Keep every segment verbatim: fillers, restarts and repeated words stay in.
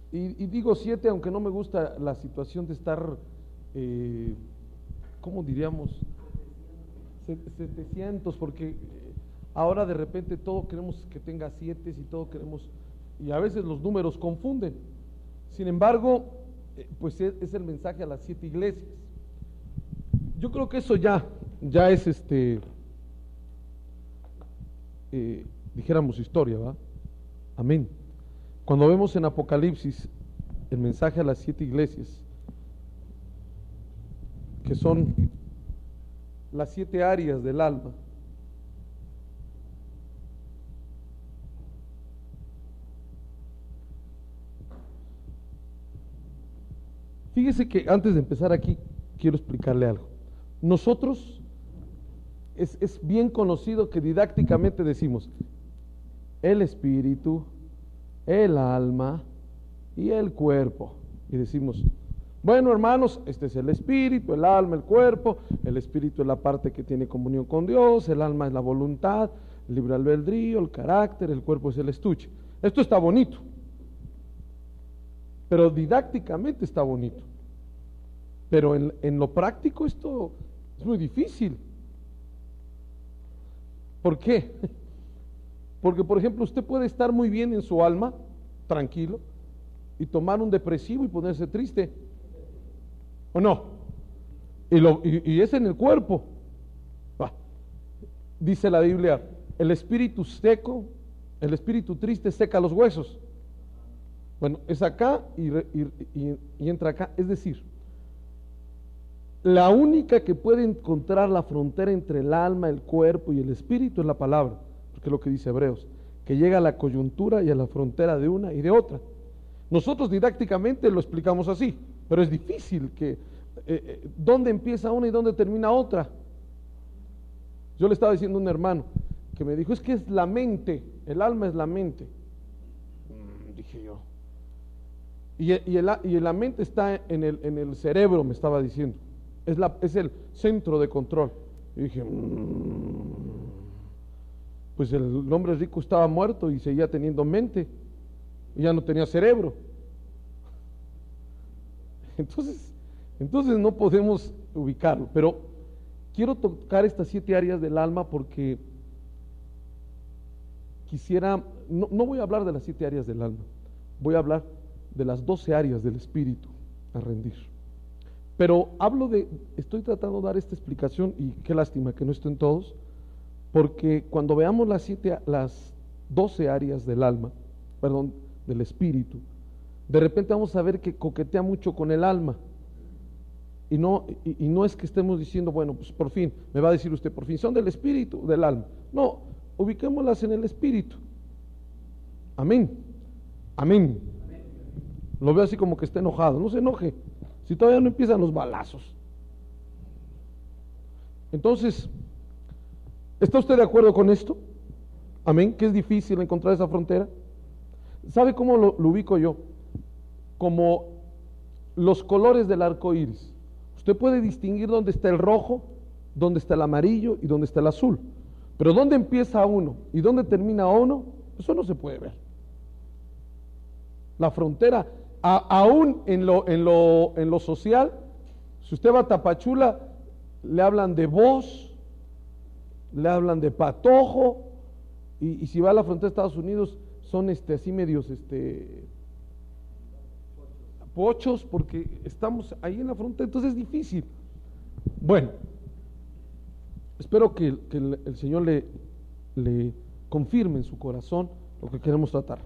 Y, y digo siete, aunque no me gusta la situación de estar, eh, ¿cómo diríamos? setecientos, porque ahora de repente todo queremos que tenga siete y todo queremos, y a veces los números confunden. Sin embargo, eh, pues es, es el mensaje a las siete iglesias. Yo creo que eso ya, ya es este, eh, dijéramos historia, ¿va? Amén. Cuando vemos en Apocalipsis el mensaje a las siete iglesias, que son las siete áreas del alma, fíjese que antes de empezar aquí quiero explicarle algo. Nosotros es, es bien conocido que didácticamente decimos el espíritu, el alma y el cuerpo, y decimos, bueno, hermanos, este es el espíritu, el alma, el cuerpo. El espíritu es la parte que tiene comunión con Dios, el alma es la voluntad, el libre albedrío, el carácter, el cuerpo es el estuche. Esto está bonito, pero didácticamente está bonito, pero en, en lo práctico esto es muy difícil. ¿Por qué? Porque, por ejemplo, usted puede estar muy bien en su alma, tranquilo, y tomar un depresivo y ponerse triste, ¿o no? Y, lo, y, y es en el cuerpo. Ah, dice la Biblia, el espíritu seco, el espíritu triste seca los huesos. Bueno, es acá y, y, y, y entra acá. Es decir, la única que puede encontrar la frontera entre el alma, el cuerpo y el espíritu es la palabra, porque es lo que dice Hebreos, que llega a la coyuntura y a la frontera de una y de otra. Nosotros didácticamente lo explicamos así, pero es difícil que, eh, eh, ¿dónde empieza una y dónde termina otra? Yo le estaba diciendo a un hermano que me dijo, es que es la mente, el alma es la mente. Mm, dije yo. Y, y, el, y la mente está en el, en el cerebro, me estaba diciendo. Es, la, es el centro de control. Y dije, mmm, pues el hombre rico estaba muerto y seguía teniendo mente. Y ya no tenía cerebro. Entonces, entonces no podemos ubicarlo. Pero quiero tocar estas siete áreas del alma porque quisiera, no, no voy a hablar de las siete áreas del alma, voy a hablar de las doce áreas del espíritu a rendir. Pero hablo de, estoy tratando de dar esta explicación y qué lástima que no estén todos, porque cuando veamos las siete, las doce áreas del alma, perdón, del espíritu, de repente vamos a ver que coquetea mucho con el alma. Y no, y, y no es que estemos diciendo, bueno, pues por fin, me va a decir usted, por fin, son del espíritu, del alma. No, ubiquémoslas en el espíritu. Amén. Amén. Lo veo así como que está enojado. No se enoje, si todavía no empiezan los balazos. Entonces, ¿está usted de acuerdo con esto? Amén, que es difícil encontrar esa frontera. ¿Sabe cómo lo, lo ubico yo? Como los colores del arco iris. Usted puede distinguir dónde está el rojo, dónde está el amarillo y dónde está el azul. Pero dónde empieza uno y dónde termina uno, eso no se puede ver. La frontera, a, aún en lo, en, lo, en lo social, si usted va a Tapachula, le hablan de voz, le hablan de patojo, y, y si va a la frontera de Estados Unidos, son este, así medios este, pochos, porque estamos ahí en la frontera, entonces es difícil. Bueno, espero que, que el, el Señor le, le confirme en su corazón lo que queremos tratar.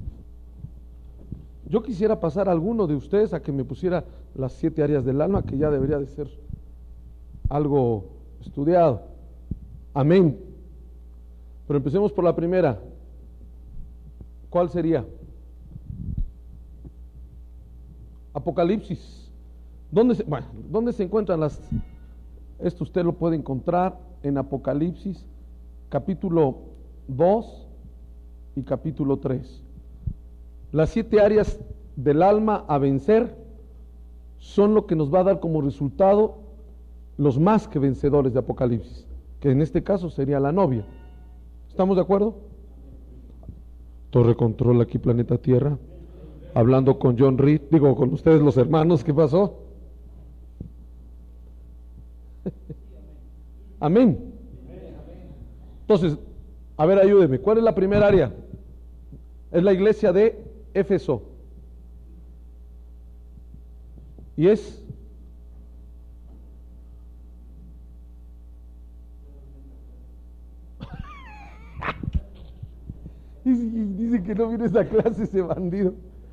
Yo quisiera pasar a alguno de ustedes a que me pusiera las siete áreas del alma, que ya debería de ser algo estudiado. Amén. Pero empecemos por la primera. ¿Cuál sería? Apocalipsis. ¿Dónde se, bueno, ¿dónde se encuentran las? Esto usted lo puede encontrar en Apocalipsis, capítulo dos y capítulo tres. Las siete áreas del alma a vencer son lo que nos va a dar como resultado los más que vencedores de Apocalipsis, que en este caso sería la novia. ¿Estamos de acuerdo? Torre control aquí, planeta Tierra. Hablando con John Reed, digo, con ustedes los hermanos, ¿qué pasó? Amén. Entonces, a ver, ayúdeme, ¿cuál es la primera área? Es la iglesia de Éfeso. Y es dice que no viene esa clase ese bandido.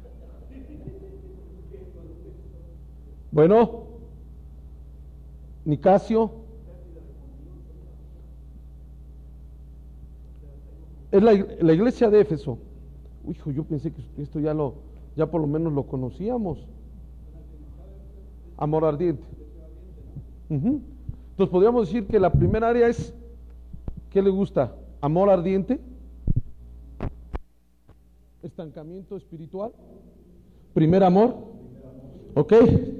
Bueno, Nicasio es la, la iglesia de Éfeso. Uy, hijo, yo pensé que esto ya lo, ya por lo menos lo conocíamos. Amor ardiente. Uh-huh. Entonces podríamos decir que la primera área es, ¿qué le gusta? Amor ardiente, estancamiento espiritual, primer amor, ok.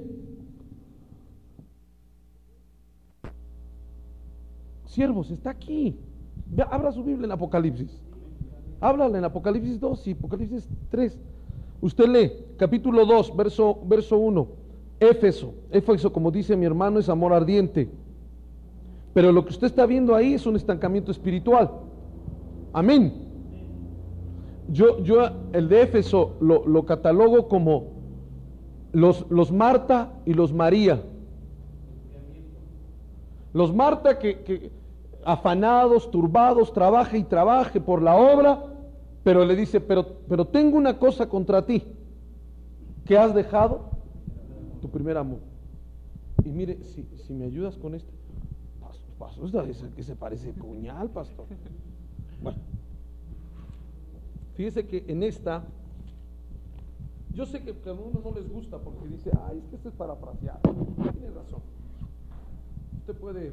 Siervos, está aquí. Ve, abra su Biblia en Apocalipsis. Háblale en Apocalipsis dos y Apocalipsis tres. Usted lee capítulo dos, verso, verso uno. Éfeso, Éfeso, como dice mi hermano, es amor ardiente. Pero lo que usted está viendo ahí es un estancamiento espiritual. Amén. Yo, yo el de Éfeso lo, lo catalogo como los, los Marta y los María. Los Marta que, que afanados, turbados, trabaje y trabaje por la obra, pero le dice, pero, pero tengo una cosa contra ti, que has dejado tu primer amor. Y mire, si, si me ayudas con este, pastor, pastor, es el que se parece puñal, pastor. Bueno, fíjese que en esta, yo sé que, que a uno no les gusta porque dice, ay, es que este es parafraseado. Tiene razón. Usted puede,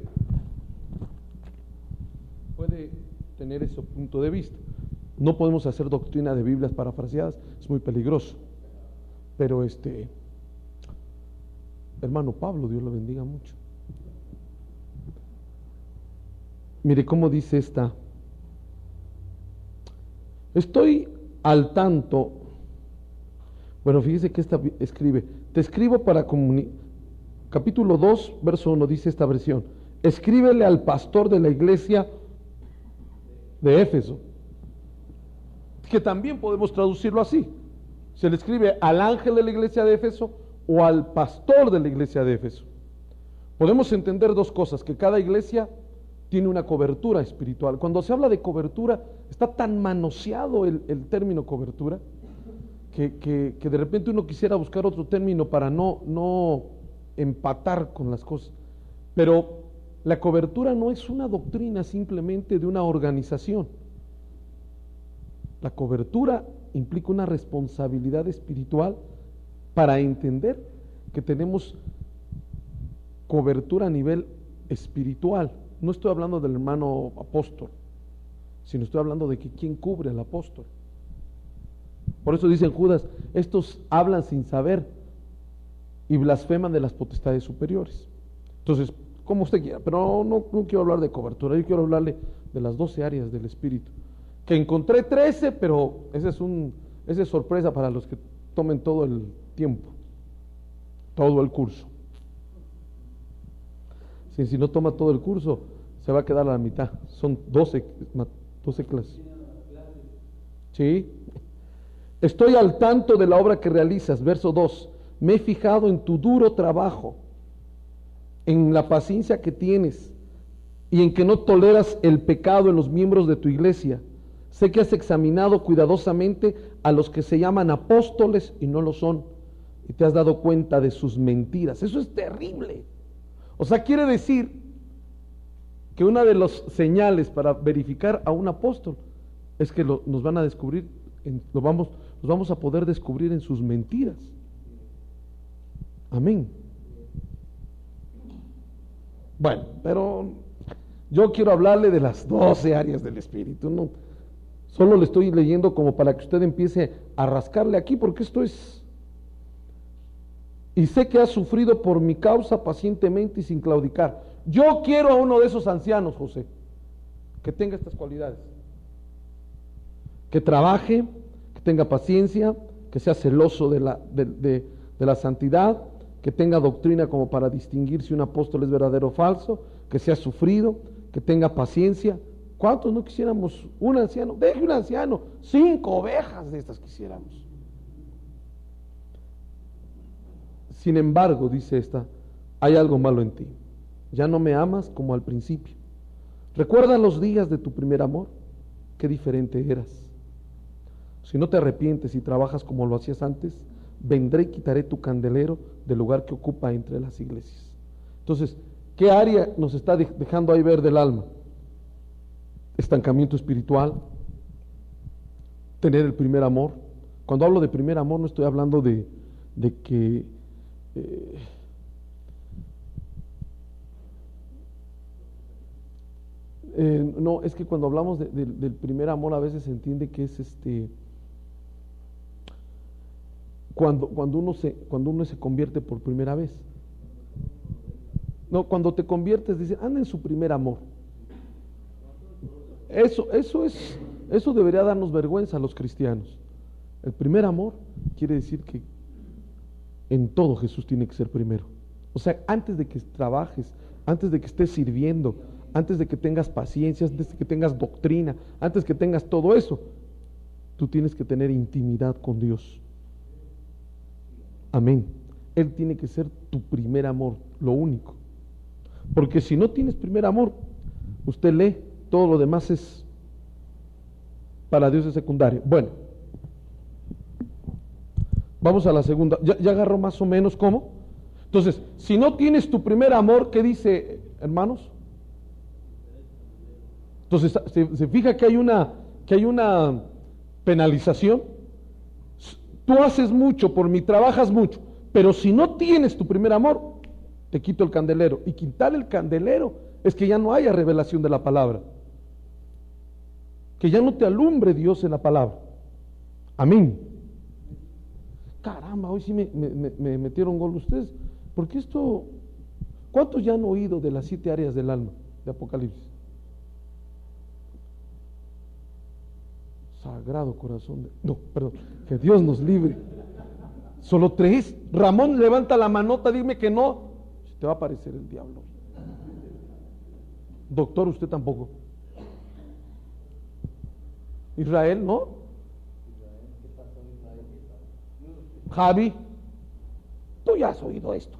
puede tener ese punto de vista. No podemos hacer doctrina de Biblias parafraseadas, es muy peligroso. Pero este, hermano Pablo, Dios lo bendiga mucho. Mire cómo dice esta. Estoy al tanto. Bueno, fíjese que esta escribe, te escribo para comunicar. Capítulo dos, verso uno, dice esta versión: escríbele al pastor de la iglesia de Éfeso, que también podemos traducirlo así. Se le escribe al ángel de la iglesia de Éfeso o al pastor de la iglesia de Éfeso. Podemos entender dos cosas: que cada iglesia tiene una cobertura espiritual. Cuando se habla de cobertura, está tan manoseado el, el término cobertura, que, que, que de repente uno quisiera buscar otro término para no, no empatar con las cosas. Pero la cobertura no es una doctrina simplemente de una organización. La cobertura implica una responsabilidad espiritual para entender que tenemos cobertura a nivel espiritual. No estoy hablando del hermano apóstol, sino estoy hablando de que quién cubre al apóstol. Por eso dicen Judas, estos hablan sin saber y blasfeman de las potestades superiores. Entonces, como usted quiera, pero no, no quiero hablar de cobertura, yo quiero hablarle de las doce áreas del espíritu, que encontré trece, pero esa es, un, esa es sorpresa para los que tomen todo el tiempo, todo el curso. Si, si no toma todo el curso, se va a quedar a la mitad. Son doce, doce clases. Sí. Estoy al tanto de la obra que realizas, verso dos. Me he fijado en tu duro trabajo, en la paciencia que tienes y en que no toleras el pecado en los miembros de tu iglesia. Sé que has examinado cuidadosamente a los que se llaman apóstoles y no lo son, y te has dado cuenta de sus mentiras. Eso es terrible. O sea, quiere decir que una de las señales para verificar a un apóstol es que lo, nos van a descubrir, en, lo vamos, los vamos a poder descubrir en sus mentiras. Amén. Bueno, pero yo quiero hablarle de las doce áreas del espíritu. No, solo le estoy leyendo como para que usted empiece a rascarle aquí, porque esto es... Y sé que has sufrido por mi causa pacientemente y sin claudicar. Yo quiero a uno de esos ancianos, José, que tenga estas cualidades. Que trabaje, que tenga paciencia, que sea celoso de la, de, de, de la santidad, que tenga doctrina como para distinguir si un apóstol es verdadero o falso, que sea sufrido, que tenga paciencia. ¿Cuántos no quisiéramos un anciano? Deje un anciano, cinco ovejas de estas quisiéramos. Sin embargo, dice esta, hay algo malo en ti. Ya no me amas como al principio. ¿Recuerdas los días de tu primer amor? Qué diferente eras. Si no te arrepientes y trabajas como lo hacías antes, vendré y quitaré tu candelero del lugar que ocupa entre las iglesias. Entonces, ¿qué área nos está dejando ahí ver del alma? Estancamiento espiritual, tener el primer amor. Cuando hablo de primer amor no estoy hablando de, de que eh, eh, no, es que cuando hablamos de, de, del primer amor a veces se entiende que es este cuando, cuando uno se cuando uno se convierte por primera vez. No, cuando te conviertes, dicen, anda en su primer amor. Eso, eso es, eso debería darnos vergüenza a los cristianos. El primer amor quiere decir que en todo Jesús tiene que ser primero. O sea, antes de que trabajes, antes de que estés sirviendo, antes de que tengas paciencia, antes de que tengas doctrina, antes que tengas todo eso, tú tienes que tener intimidad con Dios. Amén. Él tiene que ser tu primer amor, lo único. Porque si no tienes primer amor, usted lee, todo lo demás es para Dios es secundario. Bueno, vamos a la segunda. ¿Ya, ya agarró más o menos cómo? Entonces, si no tienes tu primer amor, ¿qué dice, hermanos? Entonces, se, se fija que hay una que hay una penalización. Tú haces mucho por mí, trabajas mucho, pero si no tienes tu primer amor, te quito el candelero. Y quitar el candelero es que ya no haya revelación de la palabra, que ya no te alumbre Dios en la palabra. Amén. Caramba, hoy sí me, me, me metieron gol ustedes, porque esto, ¿cuántos ya han oído de las siete áreas del alma de Apocalipsis? Sagrado corazón de, no, perdón, que Dios nos libre. Solo tres. Ramón, levanta la manota, dime que no, te va a aparecer el diablo. Doctor, usted tampoco. Israel, ¿no? Javi, tú ya has oído esto.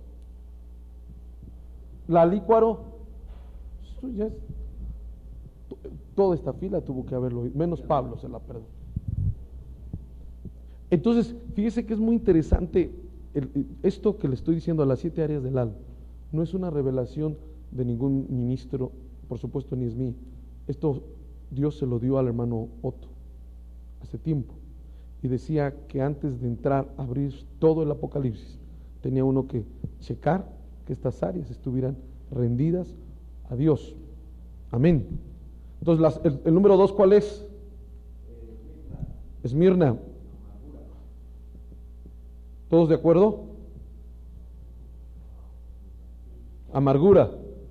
La Lícuaro, esto ya es, toda esta fila tuvo que haberlo oído, menos Pablo se la perdonó. Entonces, fíjese que es muy interesante el, esto que le estoy diciendo a las siete áreas del alma. No es una revelación de ningún ministro, por supuesto ni es mío. Esto Dios se lo dio al hermano Otto hace tiempo, y decía que antes de entrar a abrir todo el Apocalipsis tenía uno que checar que estas áreas estuvieran rendidas a Dios. Amén. Entonces las, el, el número dos, ¿cuál es? Esmirna. ¿Todos de acuerdo? Amargura.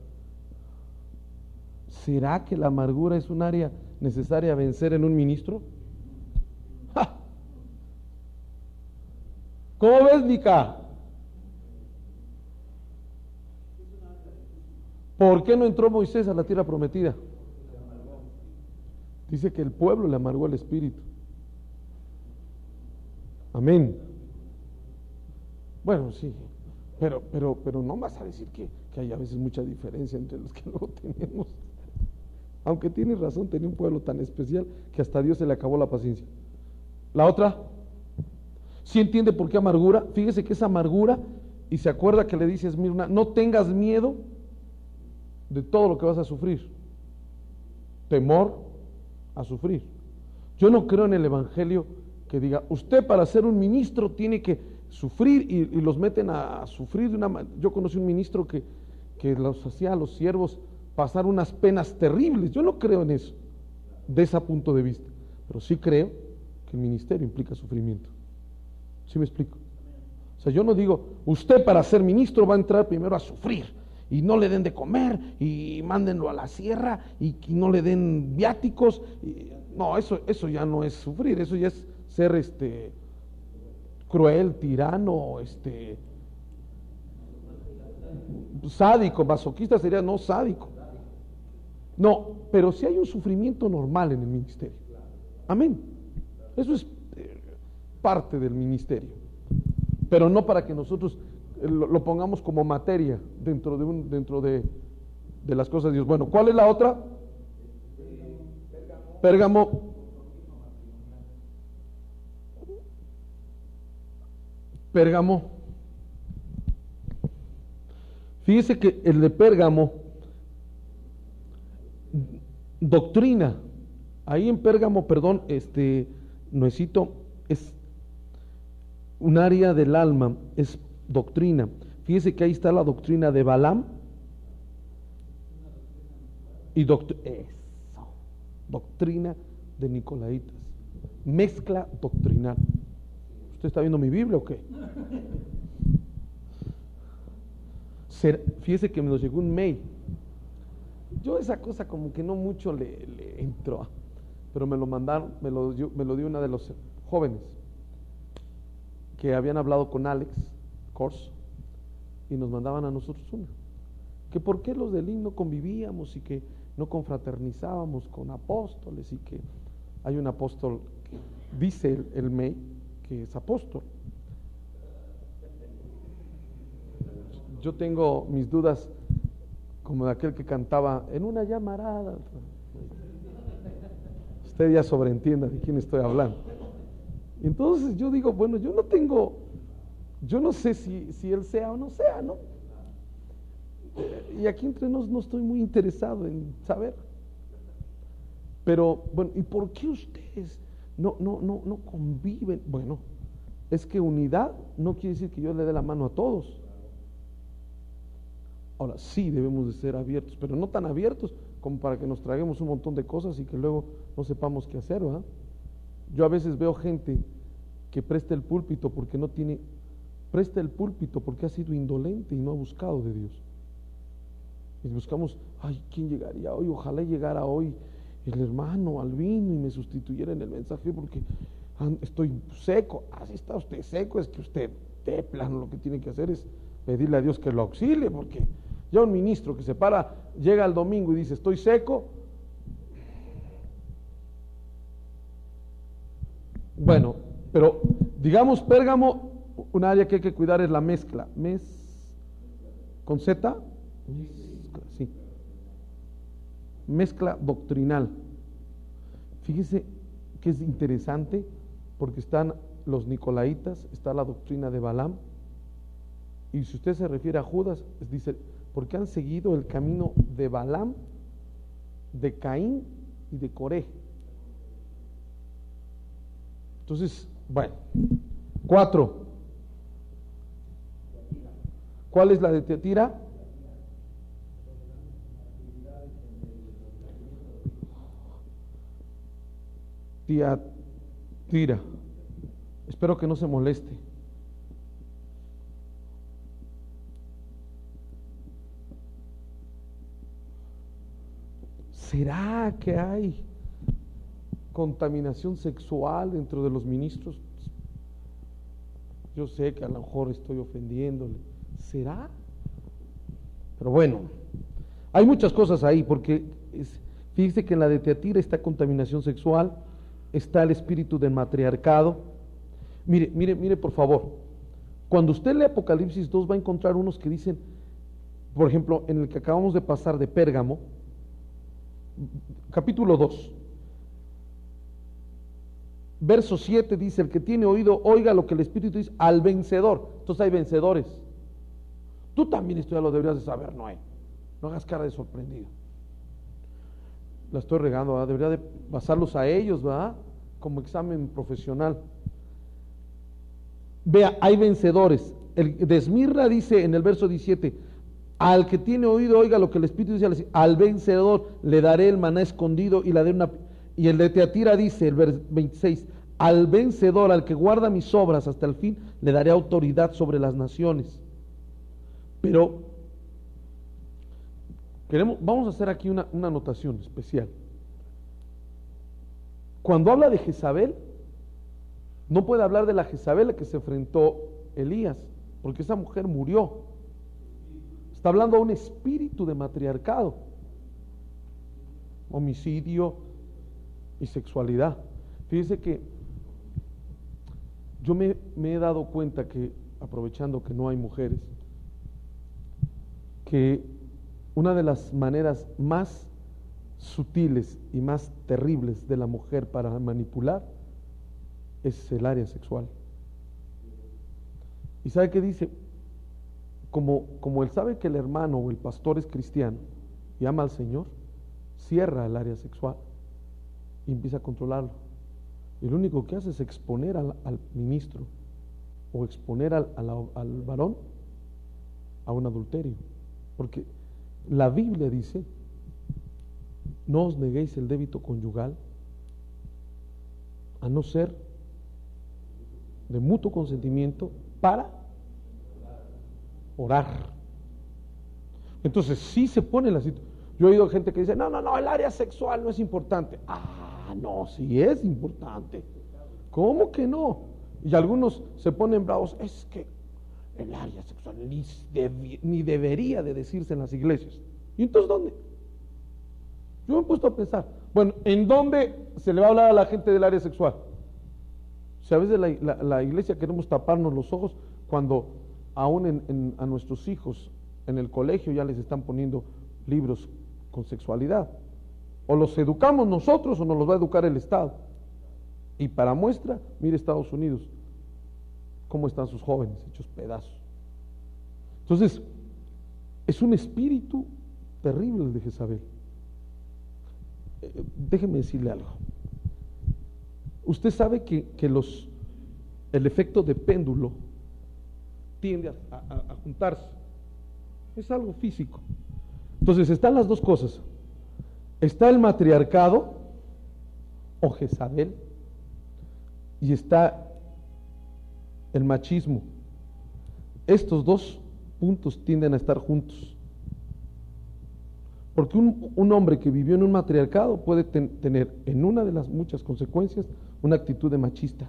¿Será que la amargura es un área necesaria a vencer en un ministro? ¡Ja! ¿Cómo ves, Mica? ¿Por qué no entró Moisés a la tierra prometida? Dice que el pueblo le amargó el espíritu. Amén. Bueno, sí, pero, pero, pero no vas a decir que, que hay a veces mucha diferencia entre los que luego tenemos. Aunque tienes razón, tenía un pueblo tan especial que hasta a Dios se le acabó la paciencia. La otra, ¿sí entiende por qué amargura? Fíjese que es amargura, y se acuerda que le dice a Esmirna, no tengas miedo de todo lo que vas a sufrir. Temor a sufrir. Yo no creo en el evangelio que diga, usted para ser un ministro tiene que sufrir, y, y los meten a, a sufrir de una manera. Yo conocí un ministro que, que los hacía a los siervos pasar unas penas terribles. Yo no creo en eso, de ese punto de vista, pero sí creo que el ministerio implica sufrimiento. ¿Sí me explico? O sea, yo no digo, usted para ser ministro va a entrar primero a sufrir, y no le den de comer, y mándenlo a la sierra, y, y no le den viáticos, y, no, eso, eso ya no es sufrir, eso ya es ser este cruel, tirano, este, sádico, masoquista sería no sádico. No, pero si hay un sufrimiento normal en el ministerio. Amén. Eso es eh, parte del ministerio. Pero no para que nosotros eh, lo, lo pongamos como materia dentro de un, dentro de, de las cosas de Dios. Bueno, ¿cuál es la otra? Pérgamo. Pérgamo. Fíjese que el de Pérgamo, doctrina, ahí en Pérgamo, perdón, este, Noecito, es un área del alma, es doctrina. Fíjese que ahí está la doctrina de Balaam y doctrina, eso, doctrina de Nicolaitas, mezcla doctrinal. ¿Usted está viendo mi Biblia o qué? Fíjese que me nos llegó un mail. Yo esa cosa como que no mucho le, le entró, pero me lo mandaron, me lo, dio, me lo dio una de los jóvenes que habían hablado con Alex Kors y nos mandaban a nosotros una, que por qué los del himno convivíamos y que no confraternizábamos con apóstoles, y que hay un apóstol que dice el, el mail que es apóstol. Yo tengo mis dudas, como de aquel que cantaba en una llamarada. Usted ya sobreentienda de quién estoy hablando. Entonces yo digo, bueno, yo no tengo, yo no sé si, si él sea o no sea, ¿no? Y aquí entre nos no estoy muy interesado en saber. Pero, bueno, ¿y por qué ustedes no, no, no, no conviven? Bueno, es que unidad no quiere decir que yo le dé la mano a todos. Ahora, sí debemos de ser abiertos, pero no tan abiertos como para que nos traguemos un montón de cosas y que luego no sepamos qué hacer, ¿verdad? Yo a veces veo gente que presta el púlpito porque no tiene, presta el púlpito porque ha sido indolente y no ha buscado de Dios. Y buscamos, ay, ¿quién llegaría hoy? Ojalá llegara hoy el hermano Albino y me sustituyera en el mensaje porque estoy seco. Ah, si está usted seco, es que usted de plano lo que tiene que hacer es pedirle a Dios que lo auxilie, porque ya un ministro que se para, llega el domingo y dice estoy seco. Bueno, pero digamos Pérgamo, un área que hay que cuidar es la mezcla. Mes con Z, mezcla, sí. Mezcla doctrinal. Fíjese que es interesante porque están los nicolaitas, está la doctrina de Balaam. Y si usted se refiere a Judas, dice, porque han seguido el camino de Balaam, de Caín y de Coré. Entonces, bueno, cuatro. ¿Cuál es la de Tiatira? Tiatira. Espero que no se moleste. ¿Será que hay contaminación sexual dentro de los ministros? Yo sé que a lo mejor estoy ofendiéndole. ¿Será? Pero bueno, hay muchas cosas ahí, porque es, fíjese que en la de Tiatira está contaminación sexual, está el espíritu del matriarcado. Mire, mire, mire por favor, cuando usted lee Apocalipsis dos va a encontrar unos que dicen, por ejemplo, en el que acabamos de pasar de Pérgamo, capítulo dos, verso siete dice, el que tiene oído, oiga lo que el Espíritu dice al vencedor. Entonces hay vencedores. Tú también esto ya lo deberías de saber, Noé. No hagas cara de sorprendido. La estoy regando, ¿verdad? Debería de pasarlos a ellos, ¿verdad? Como examen profesional. Vea, hay vencedores. El de Esmirna dice en el verso diecisiete, al que tiene oído, oiga lo que el Espíritu dice, al vencedor le daré el maná escondido y la de una. Y el de Tiatira dice, el verso veintiséis, al vencedor, al que guarda mis obras hasta el fin, le daré autoridad sobre las naciones. Pero queremos, vamos a hacer aquí una, una anotación especial. Cuando habla de Jezabel, No puede hablar de la Jezabel a la que se enfrentó Elías, porque esa mujer murió. Está hablando a un espíritu de matriarcado, homicidio y sexualidad. Fíjese que yo me, me he dado cuenta que, aprovechando que no hay mujeres, que una de las maneras más sutiles y más terribles de la mujer para manipular es el área sexual. ¿Y sabe qué dice? Como, como él sabe que el hermano o el pastor es cristiano y ama al Señor, cierra el área sexual y empieza a controlarlo. Y lo único que hace es exponer al, al ministro o exponer al, al, al varón a un adulterio. Porque la Biblia dice: no os neguéis el débito conyugal, a no ser de mutuo consentimiento para orar. Entonces sí se pone la situación. Yo he oído gente que dice: no, no, no, el área sexual no es importante. Ah, no, sí es importante. ¿Cómo que no? Y algunos se ponen bravos: es que el área sexual ni, debi- ni debería de decirse en las iglesias. ¿Y entonces dónde? Yo me he puesto a pensar, bueno, ¿en dónde se le va a hablar a la gente del área sexual? O sea, a veces la, la, la iglesia queremos taparnos los ojos cuando aún en, en, a nuestros hijos en el colegio ya les están poniendo libros con sexualidad. O los educamos nosotros o nos los va a educar el Estado. Y para muestra, mire Estados Unidos, cómo están sus jóvenes hechos pedazos. Entonces, es un espíritu terrible el de Jezabel. Eh, déjeme decirle algo. Usted sabe que, que los, el efecto de péndulo tiende a, a, a juntarse. Es algo físico. Entonces están las dos cosas. Está el matriarcado o Jezabel y está el machismo. Estos dos puntos tienden a estar juntos. Porque un, un hombre que vivió en un matriarcado puede ten, tener en una de las muchas consecuencias una actitud de machista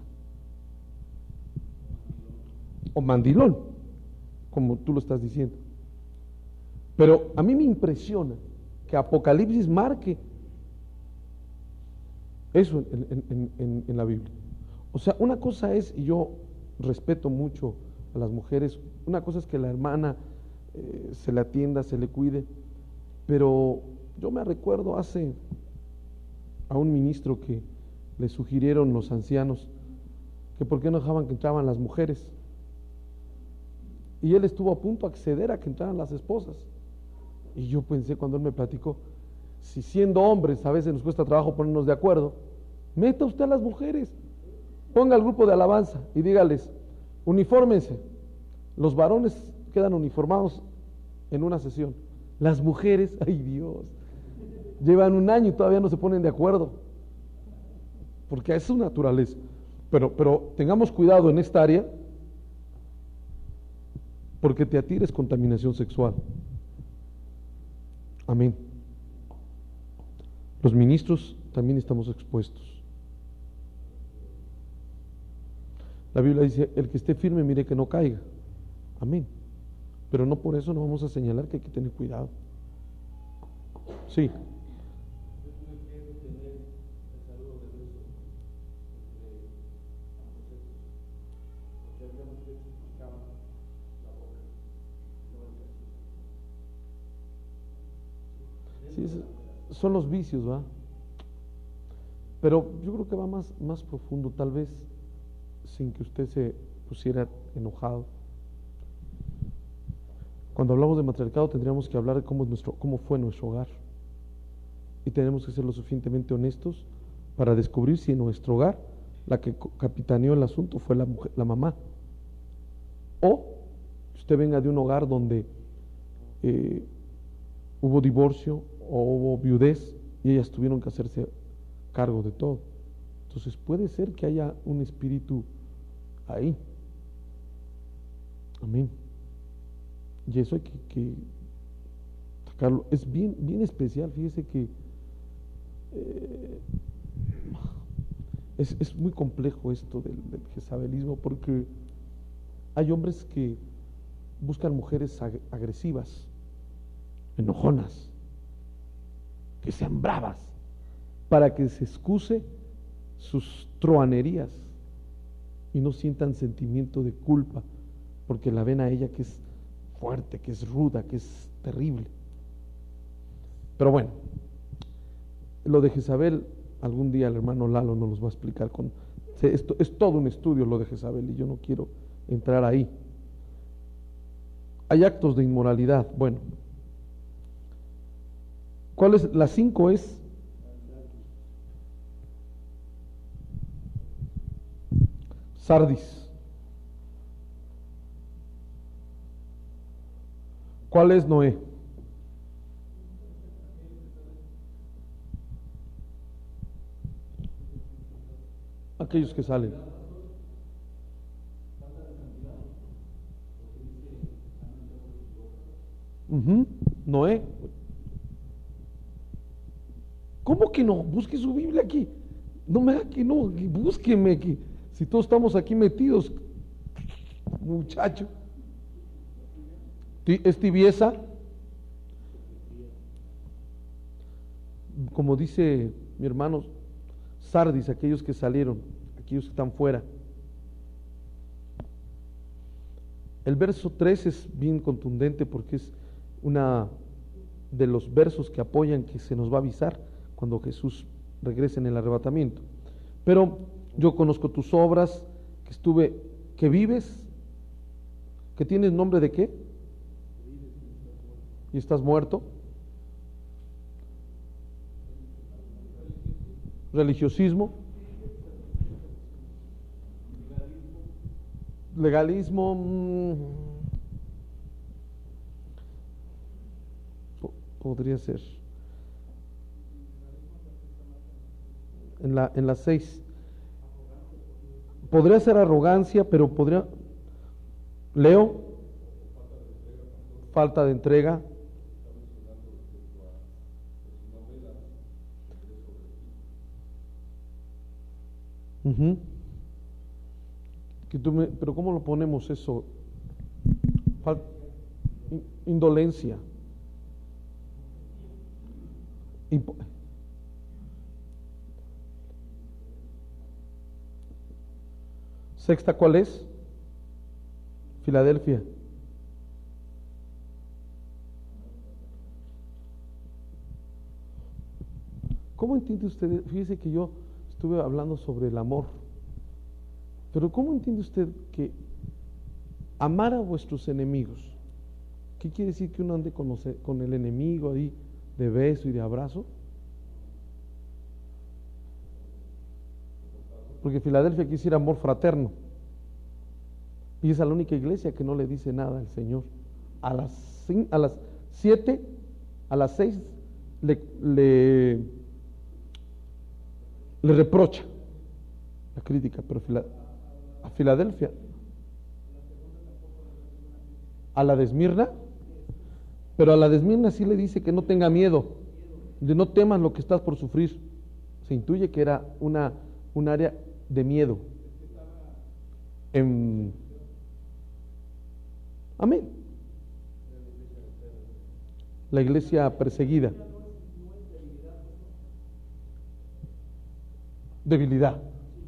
o mandilón, como tú lo estás diciendo. Pero a mí me impresiona que Apocalipsis marque eso en, en, en, en la Biblia. O sea, una cosa es, y yo respeto mucho a las mujeres, una cosa es que la hermana eh, se le atienda, se le cuide, pero yo me recuerdo hace a un ministro que le sugirieron los ancianos que por qué no dejaban que entraban las mujeres, y él estuvo a punto de acceder a que entraran las esposas. Y yo pensé, cuando él me platicó, si siendo hombres a veces nos cuesta trabajo ponernos de acuerdo, meta usted a las mujeres, ponga al grupo de alabanza y dígales: unifórmense. Los varones quedan uniformados en una sesión, las mujeres, ay Dios, llevan un año y todavía no se ponen de acuerdo, porque es su naturaleza. Pero, pero tengamos cuidado en esta área, porque te atires contaminación sexual. Amén. Los ministros también estamos expuestos. La Biblia dice: el que esté firme mire que no caiga. Amén. Pero no por eso nos vamos a señalar que hay que tener cuidado. Sí. Sí, es, son los vicios, ¿va? Pero yo creo que va más, más profundo, tal vez sin que usted se pusiera enojado. Cuando hablamos de matriarcado tendríamos que hablar de cómo, es nuestro, cómo fue nuestro hogar. Y tenemos que ser lo suficientemente honestos para descubrir si en nuestro hogar la que capitaneó el asunto fue la, mujer, la mamá. O usted venga de un hogar donde eh, hubo divorcio o hubo viudez y ellas tuvieron que hacerse cargo de todo. Entonces puede ser que haya un espíritu ahí. Amén. Y eso hay que, que sacarlo. Es bien, bien especial. Fíjese que eh, es, es muy complejo esto del, del jezabelismo, porque hay hombres que buscan mujeres ag- agresivas, enojonas, que sean bravas, para que se excuse sus truanerías y no sientan sentimiento de culpa, porque la ven a ella que es fuerte, que es ruda, que es terrible. Pero bueno, lo de Jezabel, algún día el hermano Lalo nos los va a explicar. Con, esto, es todo un estudio lo de Jezabel y yo no quiero entrar ahí. Hay actos de inmoralidad. Bueno, ¿cuál es? La cinco es Sardis. ¿Cuál es Noé? Aquellos que salen. Uh-huh. Noé. ¿Cómo que no? Busque su Biblia aquí. No me haga que no, que búsqueme aquí. Si todos estamos aquí metidos, muchacho. ¿Es tibieza? Como dice mi hermano, Sardis, aquellos que salieron, aquellos que están fuera. El verso tres es bien contundente porque es una de los versos que apoyan que se nos va a avisar cuando Jesús regrese en el arrebatamiento. Pero yo conozco tus obras, que estuve, que vives, que tienes nombre de qué, y estás muerto. Religiosismo, legalismo, mmm, po- podría ser. En la, en la seis. Podría ser arrogancia, pero podría. Leo. Falta de entrega. Uh-huh. Que tú me, pero ¿cómo lo ponemos eso? Fal, in, indolencia. Impo, Sexta, ¿cuál es? Filadelfia. ¿Cómo entiende usted? Fíjese que yo estuve hablando sobre el amor, pero ¿cómo entiende usted que amar a vuestros enemigos? ¿Qué quiere decir que uno ande con, los, con el enemigo ahí de beso y de abrazo? Porque Filadelfia quisiera amor fraterno. Y esa es la única iglesia que no le dice nada al Señor. A las, a las siete, a las seis, le, le, le reprocha la crítica, pero a Filadelfia, a la de Esmirna, pero a la de Esmirna sí le dice que no tenga miedo, de no temas lo que estás por sufrir. Se intuye que era una, un área de miedo. En, amén. La iglesia perseguida. Debilidad.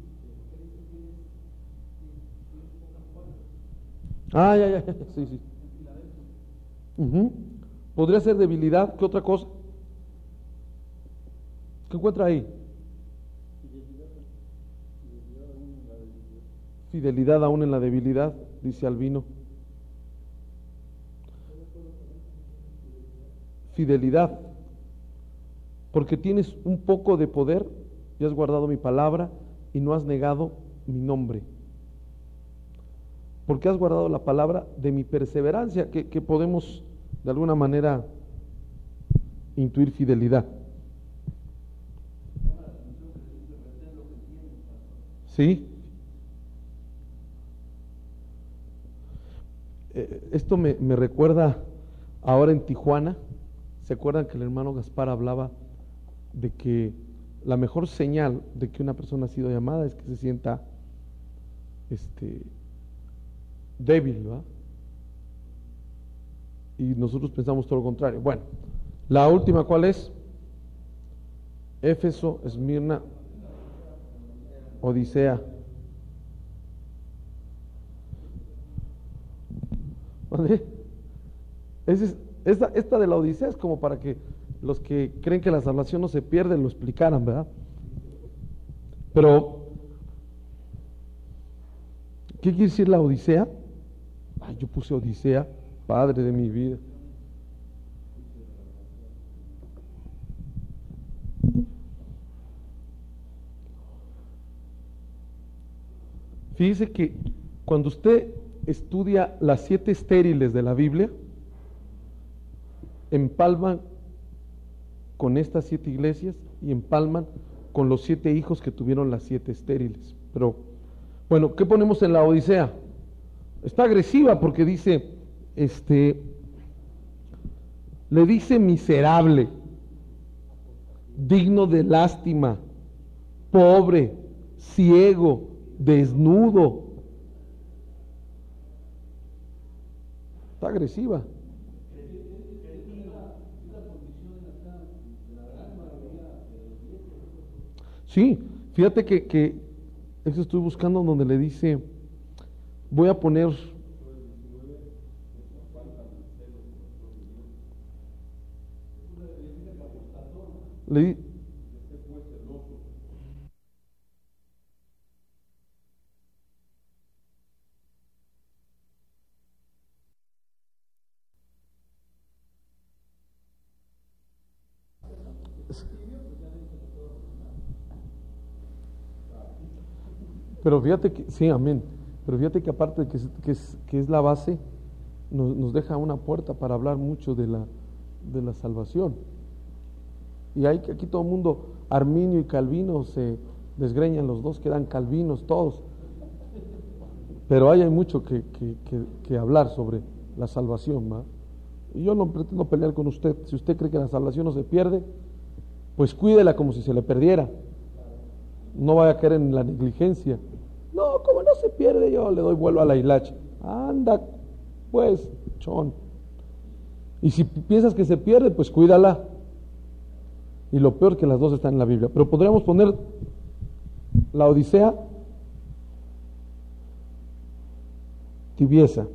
Ah, ya, ya, ya, sí, sí. Uh-huh. Podría ser debilidad. ¿Qué otra cosa? ¿Qué encuentra ahí? Fidelidad aún en la debilidad, dice Albino. Fidelidad, porque tienes un poco de poder y has guardado mi palabra y no has negado mi nombre. Porque has guardado la palabra de mi perseverancia, que, que podemos de alguna manera intuir fidelidad. ¿Sí? Eh, esto me, me recuerda ahora en Tijuana. ¿Se acuerdan que el hermano Gaspar hablaba de que la mejor señal de que una persona ha sido llamada es que se sienta este, débil, ¿verdad? Y nosotros pensamos todo lo contrario. Bueno, la última, ¿cuál es? Éfeso, Esmirna, Odisea. ¿Vale? Es, esta, esta de la Odisea es como para que los que creen que la salvación no se pierde lo explicaran, ¿verdad? Pero, ¿qué quiere decir la Odisea? Ay, yo puse Odisea, padre de mi vida. Fíjese que cuando usted estudia las siete estériles de la Biblia, empalman con estas siete iglesias y empalman con los siete hijos que tuvieron las siete estériles. Pero, bueno, ¿qué ponemos en la Odisea? Está agresiva porque dice, este, le dice miserable, digno de lástima, pobre, ciego, desnudo. Está agresiva. Sí, fíjate que, que eso estoy buscando donde le dice, voy a poner le di, pero fíjate que, sí, amén, pero fíjate que aparte de que es, que es, que es la base, nos, nos deja una puerta para hablar mucho de la, de la salvación. Y hay que aquí todo el mundo, Arminio y Calvino, se desgreñan los dos, quedan calvinos todos. Pero ahí hay mucho que, que, que, que hablar sobre la salvación, ¿va? Y yo no pretendo pelear con usted. Si usted cree que la salvación no se pierde, pues cuídela como si se le perdiera. No vaya a caer en la negligencia. No, como no se pierde, yo le doy vuelo a la hilacha. Anda, pues, chon. Y si piensas que se pierde, pues cuídala. Y lo peor que las dos están en la Biblia. Pero podríamos poner la Odisea, tibieza.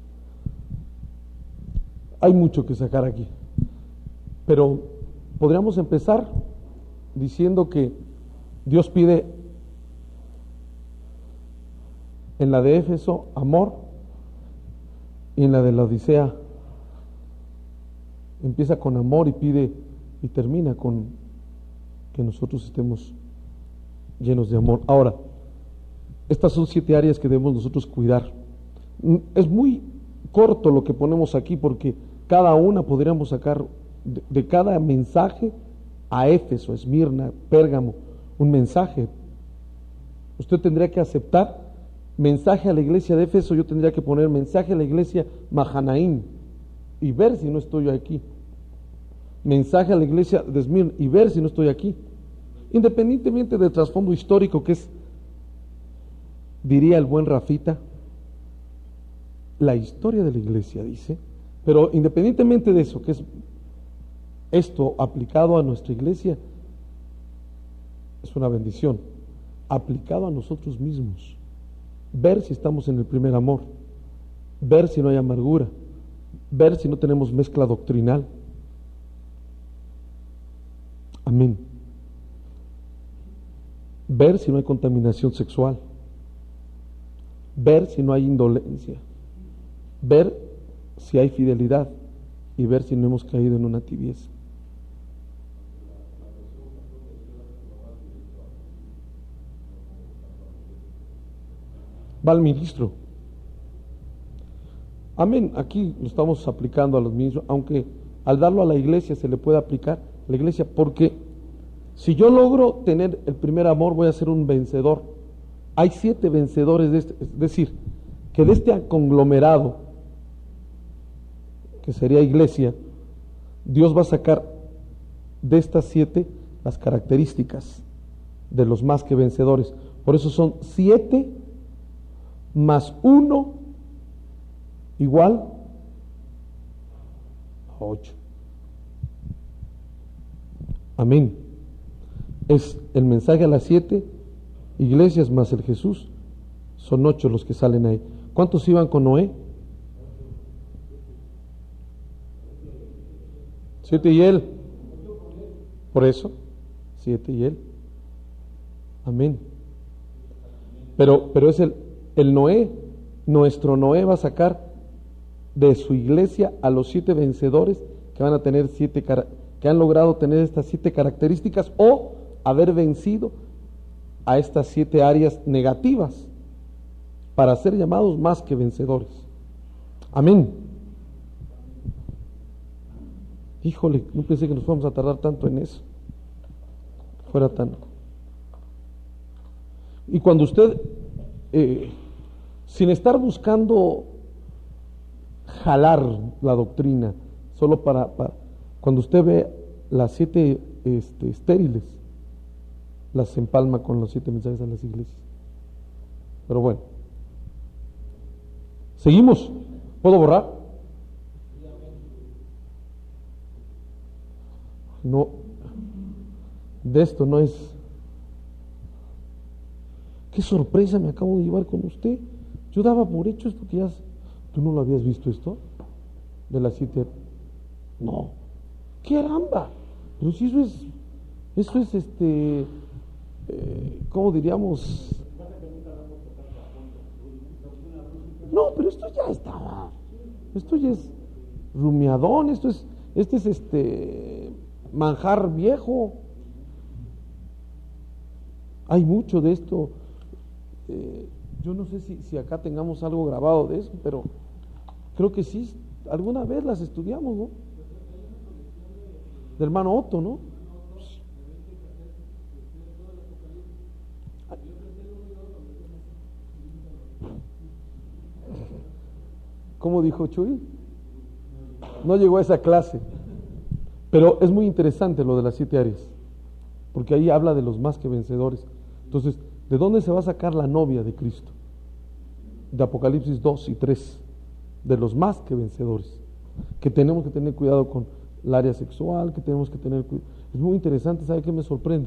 Hay mucho que sacar aquí. Pero podríamos empezar diciendo que Dios pide en la de Éfeso amor y en la de la Odisea empieza con amor y pide y termina con que nosotros estemos llenos de amor. Ahora, estas son siete áreas que debemos nosotros cuidar. Es muy corto lo que ponemos aquí porque cada una podríamos sacar de, de cada mensaje a Éfeso, Esmirna, Pérgamo, un mensaje. Usted tendría que aceptar mensaje a la iglesia de Éfeso, yo tendría que poner mensaje a la iglesia Mahanaín y ver si no estoy aquí. Mensaje a la iglesia de Esmirna y ver si no estoy aquí. Independientemente del trasfondo histórico que es, diría el buen Rafita, la historia de la iglesia, dice, pero independientemente de eso, que es esto aplicado a nuestra iglesia, es una bendición, aplicado a nosotros mismos, ver si estamos en el primer amor, ver si no hay amargura, ver si no tenemos mezcla doctrinal. Amén. Ver si no hay contaminación sexual, ver si no hay indolencia, ver si hay fidelidad y ver si no hemos caído en una tibieza. Va al ministro. Amén. Aquí lo estamos aplicando a los ministros, aunque al darlo a la iglesia se le puede aplicar a la iglesia, porque si yo logro tener el primer amor, voy a ser un vencedor. Hay siete vencedores de este, es decir, que de este conglomerado, que sería iglesia, Dios va a sacar de estas siete las características de los más que vencedores. Por eso son siete más uno igual a ocho. Amén. Es el mensaje a las siete iglesias más el Jesús. Son ocho los que salen ahí. ¿Cuántos iban con Noé? Siete y él. Por eso, siete y él. Amén. Pero, pero es el, el Noé, nuestro Noé va a sacar de su iglesia a los siete vencedores que van a tener siete, que han logrado tener estas siete características o haber vencido a estas siete áreas negativas para ser llamados más que vencedores. Amén. Híjole, no pensé que nos fuéramos a tardar tanto en eso. Fuera tan. Y cuando usted, eh, sin estar buscando jalar la doctrina, solo para, para cuando usted ve las siete este, estériles, las empalma con los siete mensajes a las iglesias. Pero bueno, seguimos. ¿Puedo borrar? No, de esto no es. Qué sorpresa me acabo de llevar con usted. Yo daba por hecho esto que ya. ¿Tú no lo habías visto esto? De las siete. No. ¡Caramba! Pero si eso es. Eso es este. Eh, ¿Cómo diríamos? No, pero esto ya estaba. Esto ya es rumiadón. Esto es. Este es este. Manjar viejo. Hay mucho de esto. Eh, yo no sé si, si acá tengamos algo grabado de eso, pero creo que sí, alguna vez las estudiamos, ¿no? Del hermano Otto, ¿no? ¿Cómo dijo Chuy? No llegó a esa clase, pero es muy interesante lo de las siete áreas, porque ahí habla de los más que vencedores. Entonces, ¿de dónde se va a sacar la novia de Cristo? De Apocalipsis dos y tres, de los más que vencedores, que tenemos que tener cuidado con el área sexual, que tenemos que tener cuidado. Es muy interesante, ¿sabe qué me sorprende?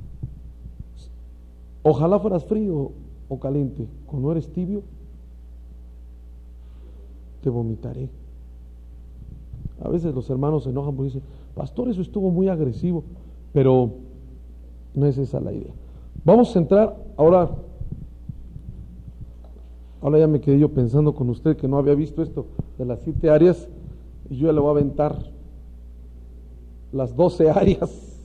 Ojalá fueras frío o caliente, cuando eres tibio, te vomitaré. A veces los hermanos se enojan porque dicen, pastor, eso estuvo muy agresivo, pero no es esa la idea. Vamos a entrar ahora. Ahora ya me quedé yo pensando con usted que no había visto esto de las siete áreas y yo ya le voy a aventar las doce áreas.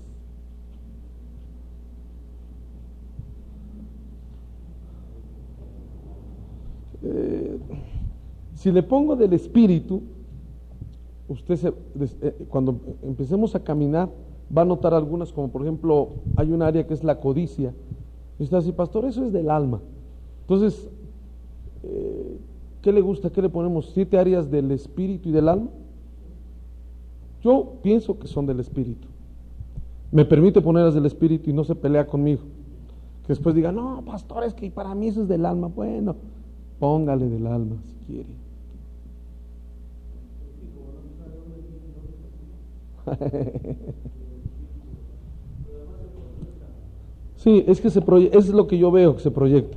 Eh, si le pongo del espíritu, usted se, eh, cuando empecemos a caminar va a notar algunas, como por ejemplo hay un área que es la codicia. Y usted dice, pastor, eso es del alma. Entonces, eh, ¿qué le gusta? ¿Qué le ponemos? ¿Siete áreas del espíritu y del alma? Yo pienso que son del espíritu. Me permite ponerlas del espíritu y no se pelea conmigo. Que después diga, no, pastor, es que para mí eso es del alma. Bueno, póngale del alma si quiere. Sí, es que se proye- es lo que yo veo que se proyecta.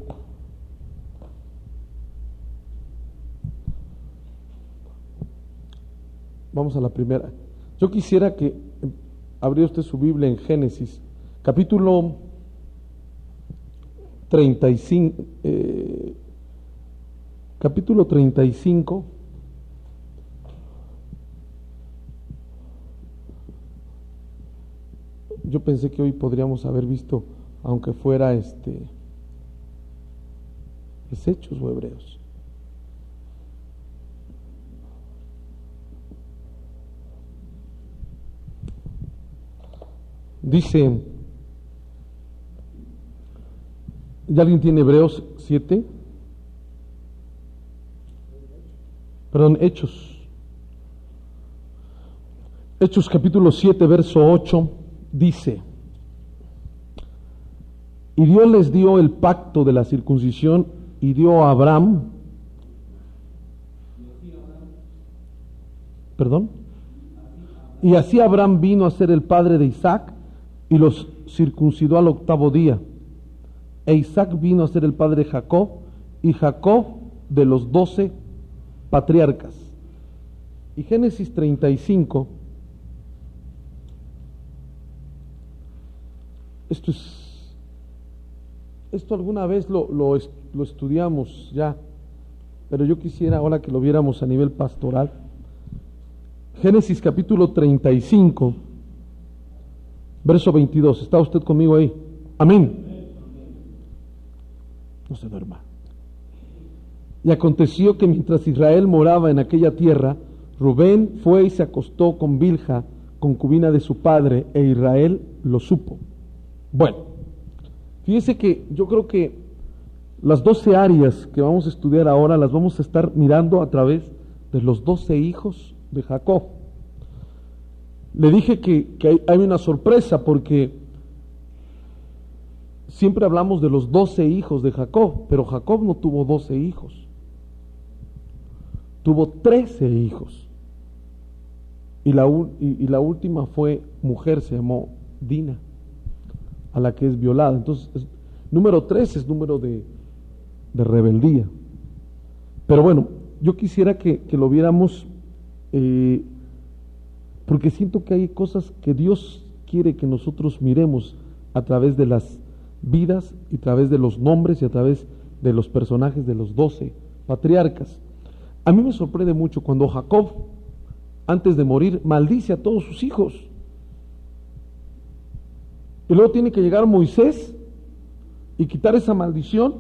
Vamos a la primera. Yo quisiera que abriera usted su Biblia en Génesis, capítulo treinta y cinco, eh, capítulo treinta y cinco. Yo pensé que hoy podríamos haber visto, aunque fuera este, es Hechos o Hebreos. Dice, ¿ya alguien tiene Hebreos siete? Perdón, Hechos. Hechos capítulo siete, verso ocho, dice, Y Dios les dio el pacto de la circuncisión y dio a Abraham, perdón, y así Abraham vino a ser el padre de Isaac y los circuncidó al octavo día. E Isaac vino a ser el padre de Jacob y Jacob de los doce patriarcas. Y Génesis treinta y cinco, esto es, esto alguna vez lo, lo, lo estudiamos ya, pero yo quisiera ahora que lo viéramos a nivel pastoral. Génesis capítulo treinta y cinco, verso veintidós. ¿Está usted conmigo ahí? Amén. No se duerma. Y aconteció que mientras Israel moraba en aquella tierra, Rubén fue y se acostó con Bilha, concubina de su padre, e Israel lo supo. Bueno, fíjese que yo creo que las doce áreas que vamos a estudiar ahora las vamos a estar mirando a través de los doce hijos de Jacob. Le dije que, que hay, hay una sorpresa porque siempre hablamos de los doce hijos de Jacob, pero Jacob no tuvo doce hijos, tuvo trece hijos. Y la, y, y la última fue mujer, se llamó Dina, a la que es violada. Entonces, es, número trece es número de, de rebeldía. Pero bueno, yo quisiera que, que lo viéramos, eh, porque siento que hay cosas que Dios quiere que nosotros miremos a través de las vidas y a través de los nombres y a través de los personajes de los doce patriarcas. A mí me sorprende mucho cuando Jacob, antes de morir, maldice a todos sus hijos. Y luego tiene que llegar Moisés y quitar esa maldición,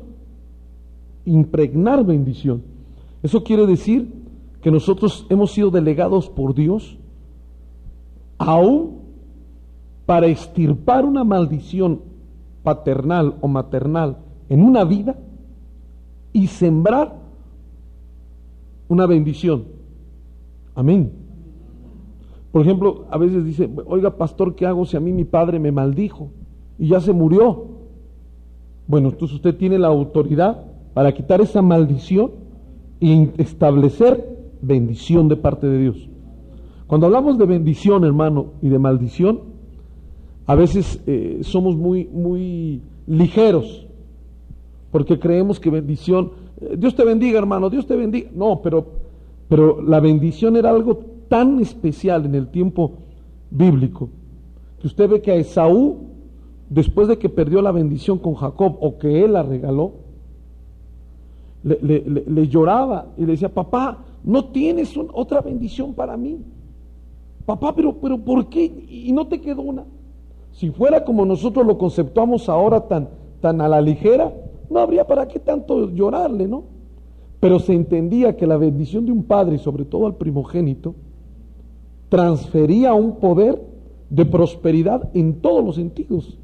impregnar bendición. Eso quiere decir que nosotros hemos sido delegados por Dios aún para extirpar una maldición paternal o maternal en una vida y sembrar una bendición. Amén. Por ejemplo, a veces dice, oiga pastor, ¿qué hago si a mí mi padre me maldijo y ya se murió? Bueno, entonces usted tiene la autoridad para quitar esa maldición y establecer bendición de parte de Dios. Cuando hablamos de bendición, hermano, y de maldición, a veces eh, somos muy, muy ligeros, porque creemos que bendición, eh, Dios te bendiga, hermano, Dios te bendiga. No, pero, pero la bendición era algo tan especial en el tiempo bíblico, que usted ve que a Esaú, después de que perdió la bendición con Jacob, o que él la regaló, le, le, le, le lloraba y le decía, papá, no tienes un, otra bendición para mí. Papá, pero, pero ¿por qué? Y no te quedó una. Si fuera como nosotros lo conceptuamos ahora tan, tan a la ligera, no habría para qué tanto llorarle, ¿no? Pero se entendía que la bendición de un padre, y sobre todo al primogénito, transfería un poder de prosperidad en todos los sentidos.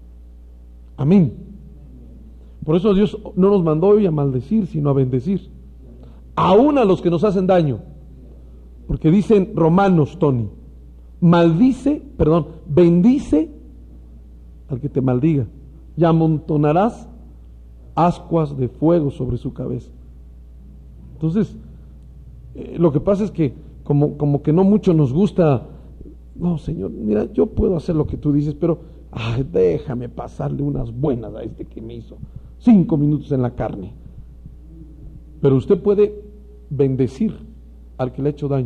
Amén. Por eso Dios no nos mandó hoy a maldecir, sino a bendecir. Aún a los que nos hacen daño. Porque dicen Romanos, Tony, maldice, perdón, bendice al que te maldiga y amontonarás ascuas de fuego sobre su cabeza. Entonces, eh, lo que pasa es que como, como que no mucho nos gusta, no Señor, mira, yo puedo hacer lo que tú dices, pero ay, déjame pasarle unas buenas a este que me hizo cinco minutos en la carne. Pero usted puede bendecir al que le ha hecho daño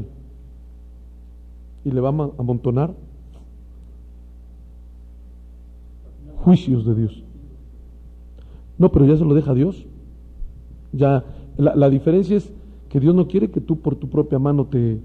y le va a amontonar juicios de Dios. No, pero ya se lo deja Dios. Ya la, la diferencia es que Dios no quiere que tú por tu propia mano te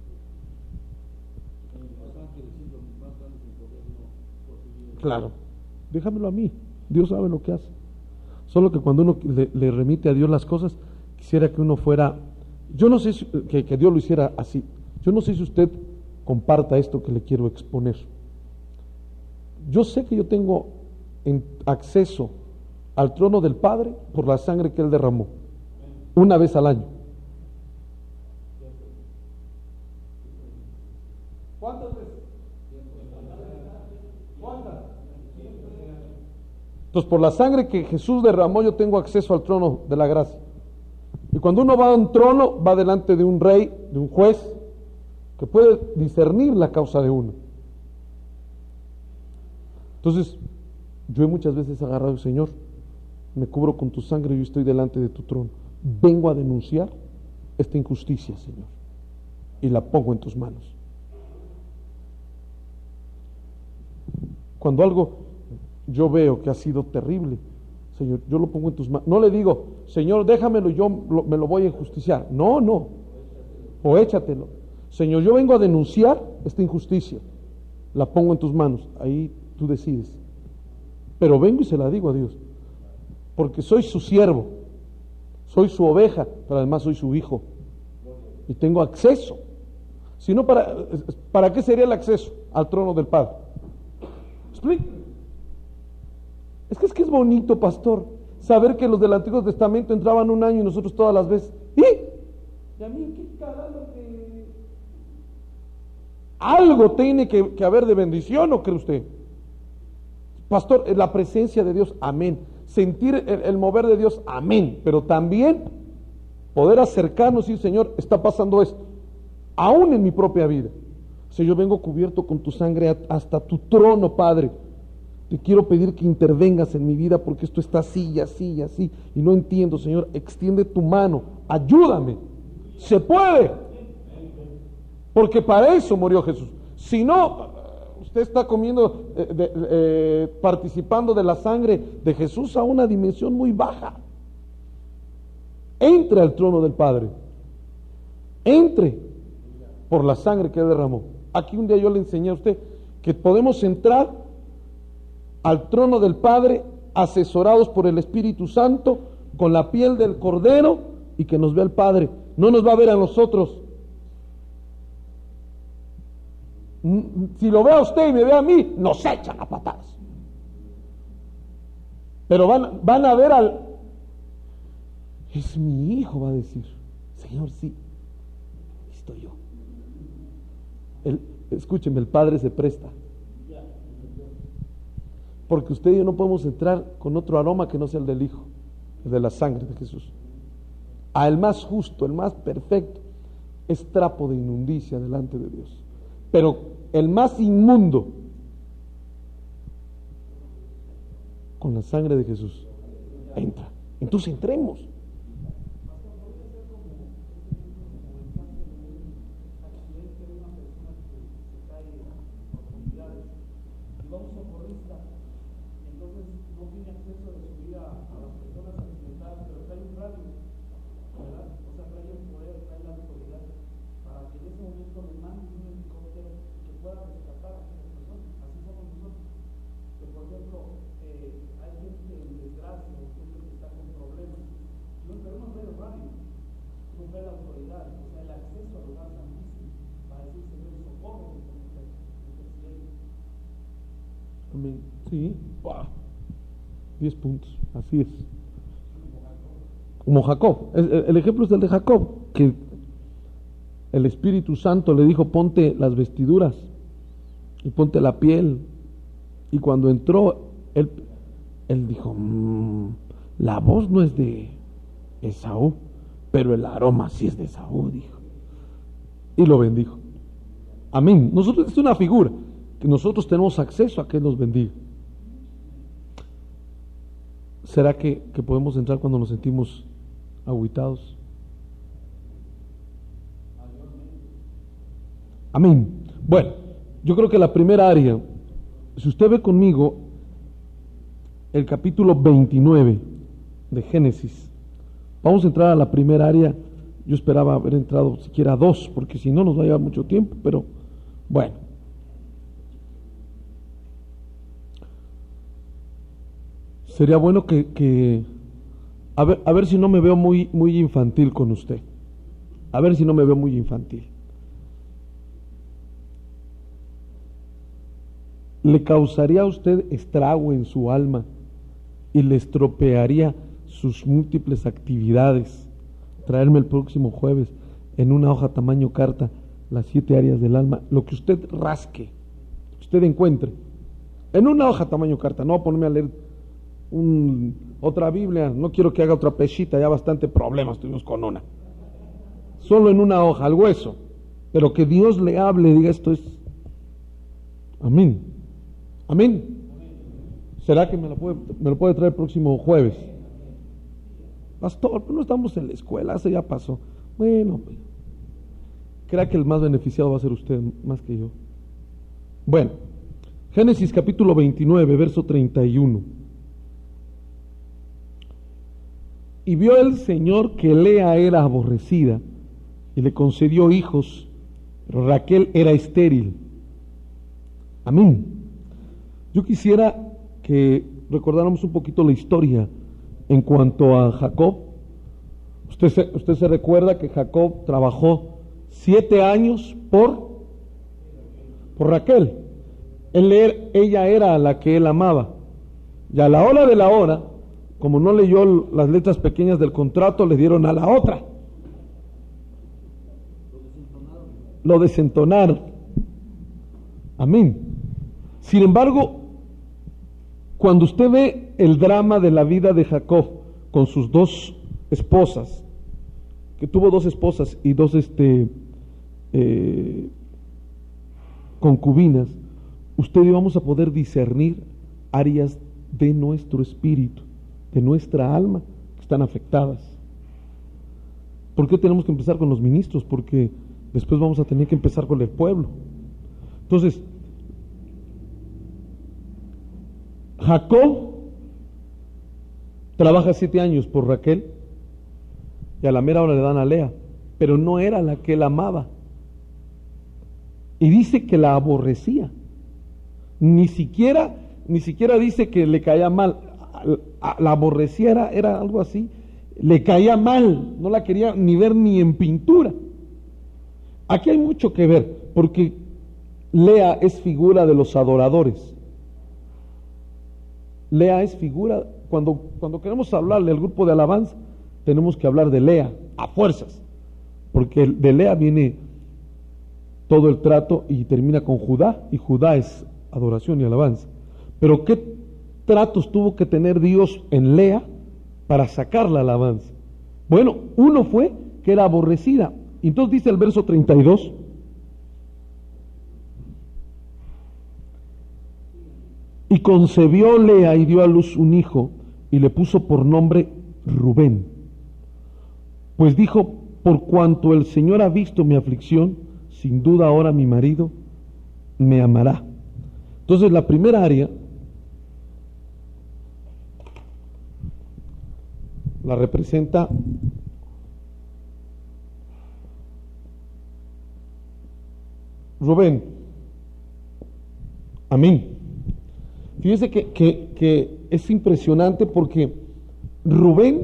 claro, déjamelo a mí. Dios sabe lo que hace. Solo que cuando uno le, le remite a Dios las cosas, quisiera que uno fuera, yo no sé si, que, que Dios lo hiciera así. Yo no sé si usted comparta esto que le quiero exponer. Yo sé que yo tengo en acceso al trono del Padre por la sangre que Él derramó, una vez al año. ¿Cuántas veces? ¿Cuántas? Entonces, por la sangre que Jesús derramó, yo tengo acceso al trono de la gracia. Y cuando uno va a un trono, va delante de un rey, de un juez, que puede discernir la causa de uno. Entonces, yo he muchas veces agarrado, Señor, me cubro con tu sangre y yo estoy delante de tu trono. Vengo a denunciar esta injusticia, Señor, y la pongo en tus manos. Cuando algo yo veo que ha sido terrible, Señor, yo lo pongo en tus manos. No le digo, Señor, déjamelo, yo lo, me lo voy a enjusticiar. No, no. O échatelo. Señor, yo vengo a denunciar esta injusticia. La pongo en tus manos. Ahí tú decides. Pero vengo y se la digo a Dios. Porque soy su siervo. Soy su oveja, pero además soy su hijo. Y tengo acceso. Si no, ¿para, ¿para qué sería el acceso al trono del Padre? ¿Explico? Es que es que es bonito, pastor, saber que los del Antiguo Testamento entraban un año y nosotros todas las veces. ¿Y? ¿Y a mí qué carajo que...? Algo tiene que, que haber de bendición, ¿no cree usted? Pastor, la presencia de Dios, amén. Sentir el, el mover de Dios, amén. Pero también poder acercarnos y decir, Señor, está pasando esto, aún en mi propia vida. Si yo vengo cubierto con tu sangre hasta tu trono, Padre, te quiero pedir que intervengas en mi vida porque esto está así y así y así y no entiendo, Señor, extiende tu mano, ayúdame, se puede, porque para eso murió Jesús. Si no, usted está comiendo, eh, de, eh, participando de la sangre de Jesús a una dimensión muy baja. Entre al trono del Padre, entre por la sangre que derramó. Aquí un día yo le enseñé a usted que podemos entrar al trono del Padre asesorados por el Espíritu Santo con la piel del Cordero y que nos vea el Padre, no nos va a ver a nosotros. Si lo ve a usted y me ve a mí, nos echan a patadas, pero van, van a ver al... Es mi hijo, va a decir, Señor, sí, estoy yo. El, escúcheme, el Padre se presta, porque usted y yo no podemos entrar con otro aroma que no sea el del Hijo, el de la sangre de Jesús. A el más justo, el más perfecto, es trapo de inmundicia delante de Dios. Pero el más inmundo, con la sangre de Jesús, entra. Entonces entremos. Amén. Sí, wow. Diez puntos, así es. Como Jacob, el, el ejemplo es el de Jacob, que el Espíritu Santo le dijo, ponte las vestiduras y ponte la piel, y cuando entró, él, él dijo, mmm, la voz no es de Esaú, pero el aroma sí es de Esaú, dijo, y lo bendijo. Amén. Nosotros, es una figura que nosotros tenemos acceso a que Él nos bendiga. ¿Será que, que podemos entrar cuando nos sentimos agüitados? Amén. Bueno, yo creo que la primera área, si usted ve conmigo el capítulo veintinueve de Génesis, vamos a entrar a la primera área. Yo esperaba haber entrado siquiera a dos, porque si no nos va a llevar mucho tiempo, pero bueno. Sería bueno que, que a ver, a ver si no me veo muy, muy infantil con usted. A ver si no me veo muy infantil. ¿Le causaría a usted estrago en su alma y le estropearía sus múltiples actividades traerme el próximo jueves en una hoja tamaño carta las siete áreas del alma, lo que usted rasque, usted encuentre, en una hoja tamaño carta? No voy a ponerme a leer un, otra Biblia, no quiero que haga otra pechita, ya bastante problemas tuvimos con una. Solo en una hoja, al hueso. Pero que Dios le hable, diga esto es. Amén. Amén. ¿Será que me lo puede, me lo puede traer el próximo jueves? Pastor, no estamos en la escuela, eso ya pasó. Bueno, crea que el más beneficiado va a ser usted, más que yo. Bueno, Génesis capítulo veintinueve, verso treinta y uno. Y vio el Señor que Lea era aborrecida y le concedió hijos, pero Raquel era estéril. Amén. Yo quisiera que recordáramos un poquito la historia en cuanto a Jacob. Usted se, usted se recuerda que Jacob trabajó siete años por, por Raquel. Él, ella era la que él amaba. Y a la hora de la hora, como no leyó las letras pequeñas del contrato, le dieron a la otra. Lo desentonaron. Amén. Sin embargo, cuando usted ve el drama de la vida de Jacob con sus dos esposas, que tuvo dos esposas y dos este, eh, concubinas, usted y yo vamos a poder discernir áreas de nuestro espíritu, de nuestra alma, que están afectadas. ¿Por qué tenemos que empezar con los ministros? Porque después vamos a tener que empezar con el pueblo. Entonces, Jacob trabaja siete años por Raquel y a la mera hora le dan a Lea, pero no era la que él amaba. Y dice que la aborrecía. Ni siquiera, ni siquiera dice que le caía mal. La aborrecía, era, era algo así. Le caía mal, no la quería ni ver ni en pintura. Aquí hay mucho que ver, porque Lea es figura de los adoradores. Lea es figura, cuando, cuando queremos hablarle al grupo de alabanza, tenemos que hablar de Lea, a fuerzas, porque de Lea viene todo el trato y termina con Judá, y Judá es adoración y alabanza. Pero ¿qué tratos tuvo que tener Dios en Lea para sacar la alabanza? Bueno, uno fue que era aborrecida. Entonces dice el verso treinta y dos: y concebió Lea y dio a luz un hijo y le puso por nombre Rubén, pues dijo: por cuanto el Señor ha visto mi aflicción, sin duda ahora mi marido me amará. Entonces la primera área la representa Rubén. Amén. Fíjese que, que, que es impresionante porque Rubén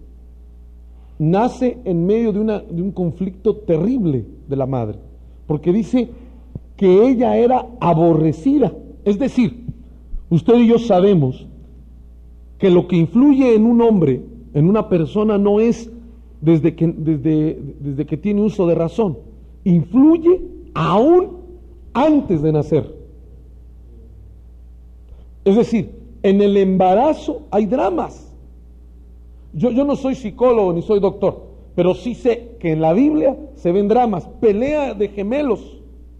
nace en medio de, una, de un conflicto terrible de la madre, porque dice que ella era aborrecida. Es decir, usted y yo sabemos que lo que influye en un hombre, en una persona, no es desde que, desde, desde que tiene uso de razón, influye aún antes de nacer. Es decir, en el embarazo hay dramas. Yo, yo no soy psicólogo ni soy doctor, pero sí sé que en la Biblia se ven dramas, pelea de gemelos.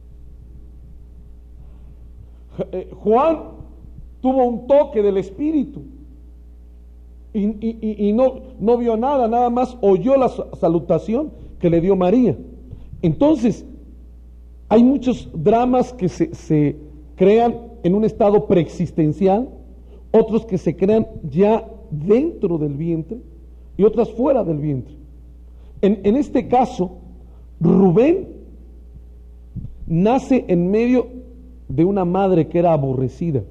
Juan tuvo un toque del Espíritu y, y, y no, no vio nada, nada más oyó la salutación que le dio María. Entonces, hay muchos dramas que se, se crean en un estado preexistencial, otros que se crean ya dentro del vientre y otras fuera del vientre. En, en este caso, Rubén nace en medio de una madre que era aborrecida.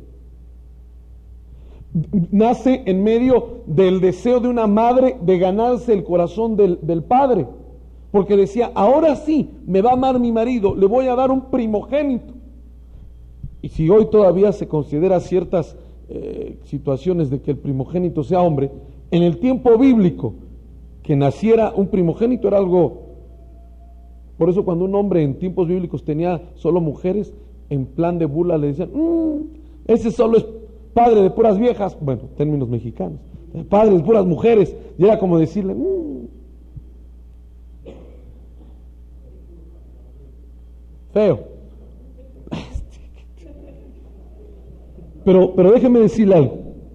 Nace en medio del deseo de una madre de ganarse el corazón del, del padre, porque decía: ahora sí me va a amar mi marido, le voy a dar un primogénito. Y si hoy todavía se considera ciertas eh, situaciones de que el primogénito sea hombre, en el tiempo bíblico que naciera un primogénito era algo. Por eso cuando un hombre en tiempos bíblicos tenía solo mujeres, en plan de burla le decían: mmm, ese solo es padre de puras viejas, bueno, términos mexicanos, padre de puras mujeres, y era como decirle, mmm, feo. Pero, pero déjeme decirle algo.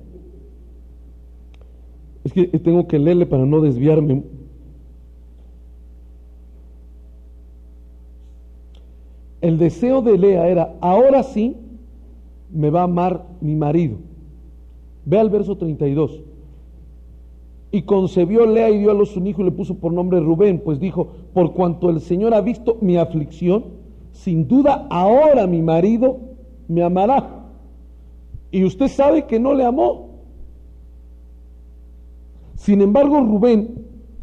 Es que tengo que leerle para no desviarme. El deseo de Lea era, ahora sí me va a amar mi marido. Ve al verso treinta y dos. Y concebió Lea y dio a luz un hijo y le puso por nombre Rubén, pues dijo, por cuanto el Señor ha visto mi aflicción, sin duda ahora mi marido me amará. Y usted sabe que no le amó. Sin embargo, Rubén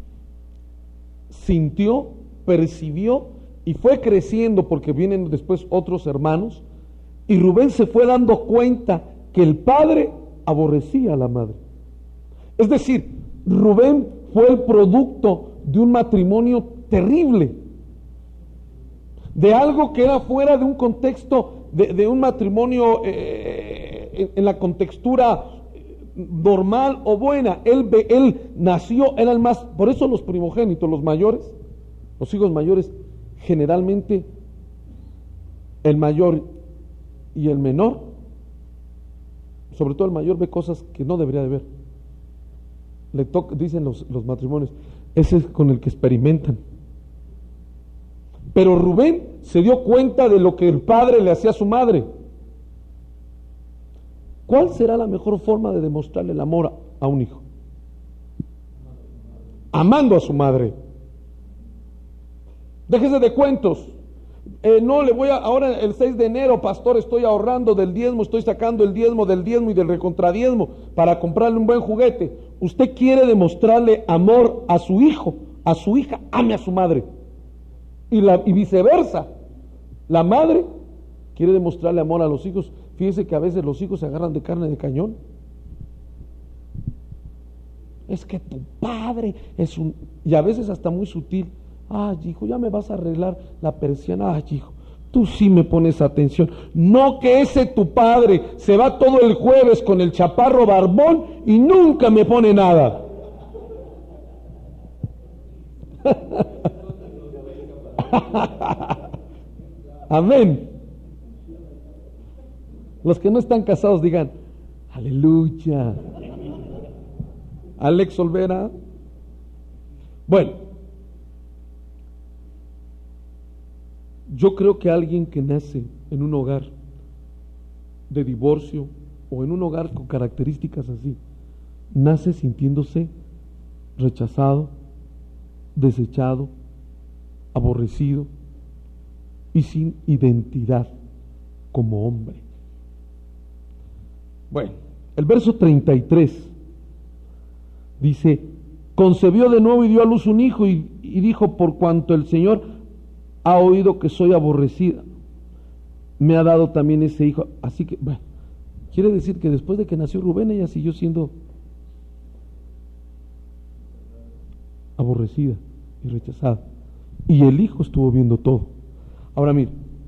sintió, percibió y fue creciendo, porque vienen después otros hermanos, y Rubén se fue dando cuenta que el padre aborrecía a la madre. Es decir, Rubén fue el producto de un matrimonio terrible, de algo que era fuera de un contexto de, de un matrimonio eh, en, en la contextura normal o buena. Él, él nació, era el más, por eso los primogénitos, los mayores, los hijos mayores, generalmente el mayor y el menor, sobre todo el mayor, ve cosas que no debería de ver. Le toca, dicen los, los matrimonios, ese es con el que experimentan. Pero Rubén se dio cuenta de lo que el padre le hacía a su madre. ¿Cuál será la mejor forma de demostrarle el amor a, a un hijo? Amando a su madre. Déjese de cuentos. Eh, no le voy a, ahora el seis de enero, pastor, estoy ahorrando del diezmo, estoy sacando el diezmo del diezmo y del recontradiezmo para comprarle un buen juguete. Usted quiere demostrarle amor a su hijo, a su hija, ame a su madre. Y, la, y viceversa. La madre quiere demostrarle amor a los hijos. Fíjese que a veces los hijos se agarran de carne de cañón. Es que tu padre es un... Y a veces hasta muy sutil. Ay, hijo, ya me vas a arreglar la persiana. Ay, hijo, tú sí me pones atención. No que ese tu padre se va todo el jueves con el chaparro barbón y nunca me pone nada. Amén. Los que no están casados digan, aleluya. Alex Olvera. Bueno, yo creo que alguien que nace en un hogar de divorcio o en un hogar con características así, nace sintiéndose rechazado, desechado, aborrecido y sin identidad como hombre. Bueno, el verso treinta y tres dice, concebió de nuevo y dio a luz un hijo y, y dijo, por cuanto el Señor ha oído que soy aborrecida, me ha dado también ese hijo. Así que, bueno, quiere decir que después de que nació Rubén, ella siguió siendo aborrecida y rechazada. Y el hijo estuvo viendo todo. Ahora mire,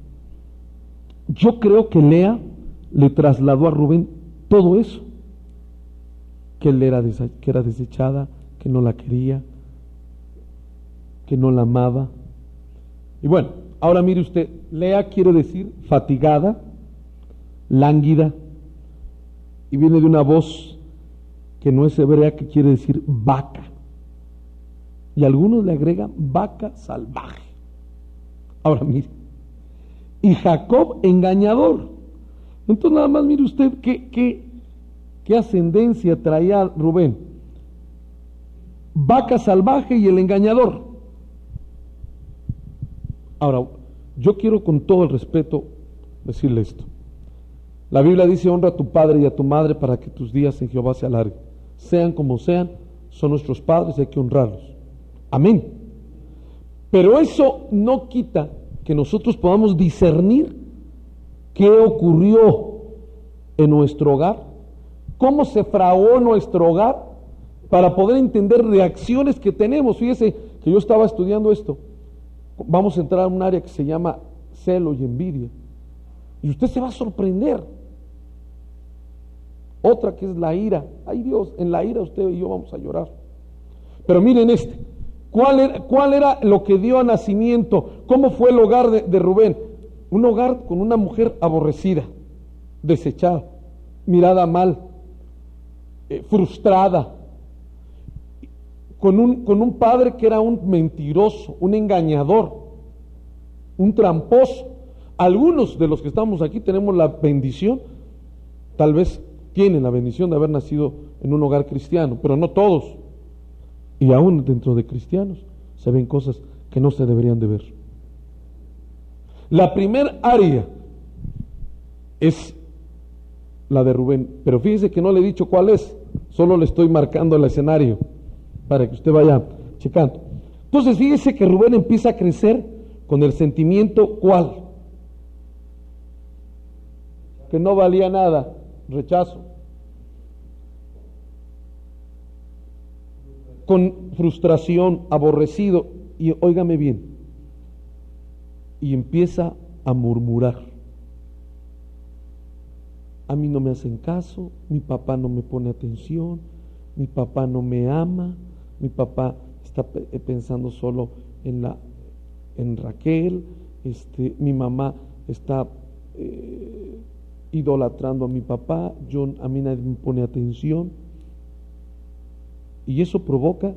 yo creo que Lea le trasladó a Rubén todo eso, que él era, desa- que era desechada, que no la quería, que no la amaba. Y bueno, ahora mire usted, Lea quiere decir fatigada, lánguida, y viene de una voz que no es hebrea, que quiere decir vaca. Y algunos le agregan vaca salvaje. Ahora mire, y Jacob engañador. Entonces nada más mire usted qué, qué, qué ascendencia traía Rubén. Vaca salvaje y el engañador. Ahora, yo quiero con todo el respeto decirle esto. La Biblia dice, honra a tu padre y a tu madre para que tus días en Jehová se alarguen. Sean como sean, son nuestros padres y hay que honrarlos. Amén. Pero eso no quita que nosotros podamos discernir qué ocurrió en nuestro hogar, cómo se fraguó nuestro hogar, para poder entender reacciones que tenemos. Fíjese que yo estaba estudiando esto. Vamos a entrar a un área que se llama celo y envidia. Y usted se va a sorprender. otra que es la ira. Ay Dios, en la ira usted y yo vamos a llorar. Pero miren este, ¿cuál era, cuál era lo que dio a nacimiento? ¿Cómo fue el hogar de, de Rubén? Un hogar con una mujer aborrecida, desechada, mirada mal, eh, frustrada, con un, con un padre que era un mentiroso, un engañador, un tramposo. Algunos de los que estamos aquí tenemos la bendición, tal vez tienen la bendición de haber nacido en un hogar cristiano, pero no todos. Y aún dentro de cristianos se ven cosas que no se deberían de ver. La primer área es la de Rubén, pero fíjese que no le he dicho cuál es, solo le estoy marcando el escenario para que usted vaya checando. Entonces fíjese que Rubén empieza a crecer con el sentimiento, ¿cuál? Que no valía nada, rechazo. Con frustración, aborrecido, y óigame bien, y empieza a murmurar. A mí no me hacen caso, mi papá no me pone atención, mi papá no me ama, mi papá está pensando solo en la en Raquel, este, mi mamá está eh, idolatrando a mi papá, yo, a mí nadie me pone atención. Y eso provoca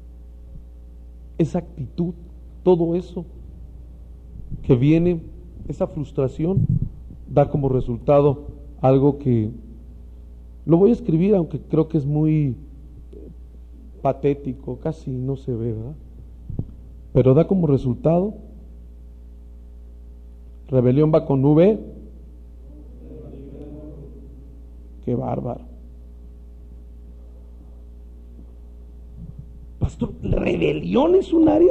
esa actitud, todo eso que viene, esa frustración, da como resultado algo que lo voy a escribir, aunque creo que es muy patético, casi no se ve, ¿verdad? Pero da como resultado, rebelión va con V, qué bárbaro. Pastor, ¿rebelión es un área?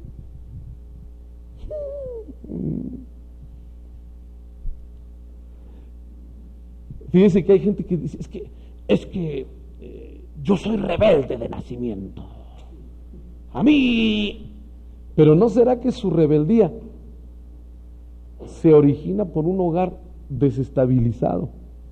Fíjense que hay gente que dice, es que, es que eh, yo soy rebelde de nacimiento. A mí. Pero ¿no será que su rebeldía se origina por un hogar desestabilizado?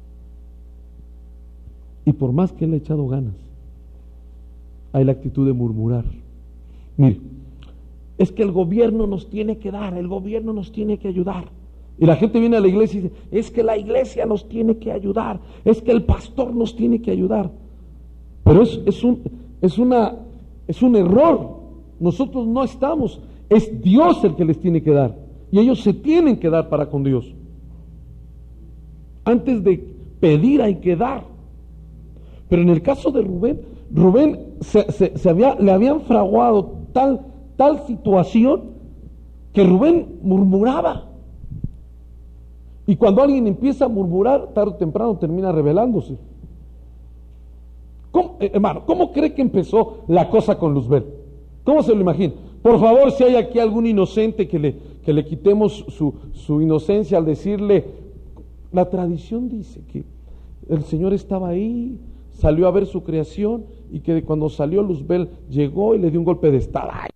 Y por más que él ha echado ganas, hay la actitud de murmurar. Mire, es que el gobierno nos tiene que dar, el gobierno nos tiene que ayudar. Y la gente viene a la iglesia y dice, es que la iglesia nos tiene que ayudar, es que el pastor nos tiene que ayudar. Pero es, es, un, es, una, es un error. Nosotros no estamos, es Dios el que les tiene que dar. Y ellos se tienen que dar para con Dios. Antes de pedir hay que dar. Pero en el caso de Rubén, Rubén se, se, se había, le habían fraguado tal, tal situación que Rubén murmuraba. Y cuando alguien empieza a murmurar, tarde o temprano termina rebelándose. ¿Cómo, eh, hermano, ¿cómo cree que empezó la cosa con Luzbel? ¿Cómo se lo imagina? Por favor, si hay aquí algún inocente, que le, que le quitemos su, su inocencia al decirle, la tradición dice que el Señor estaba ahí, salió a ver su creación, y que cuando salió Luzbel llegó y le dio un golpe de estado. Ay,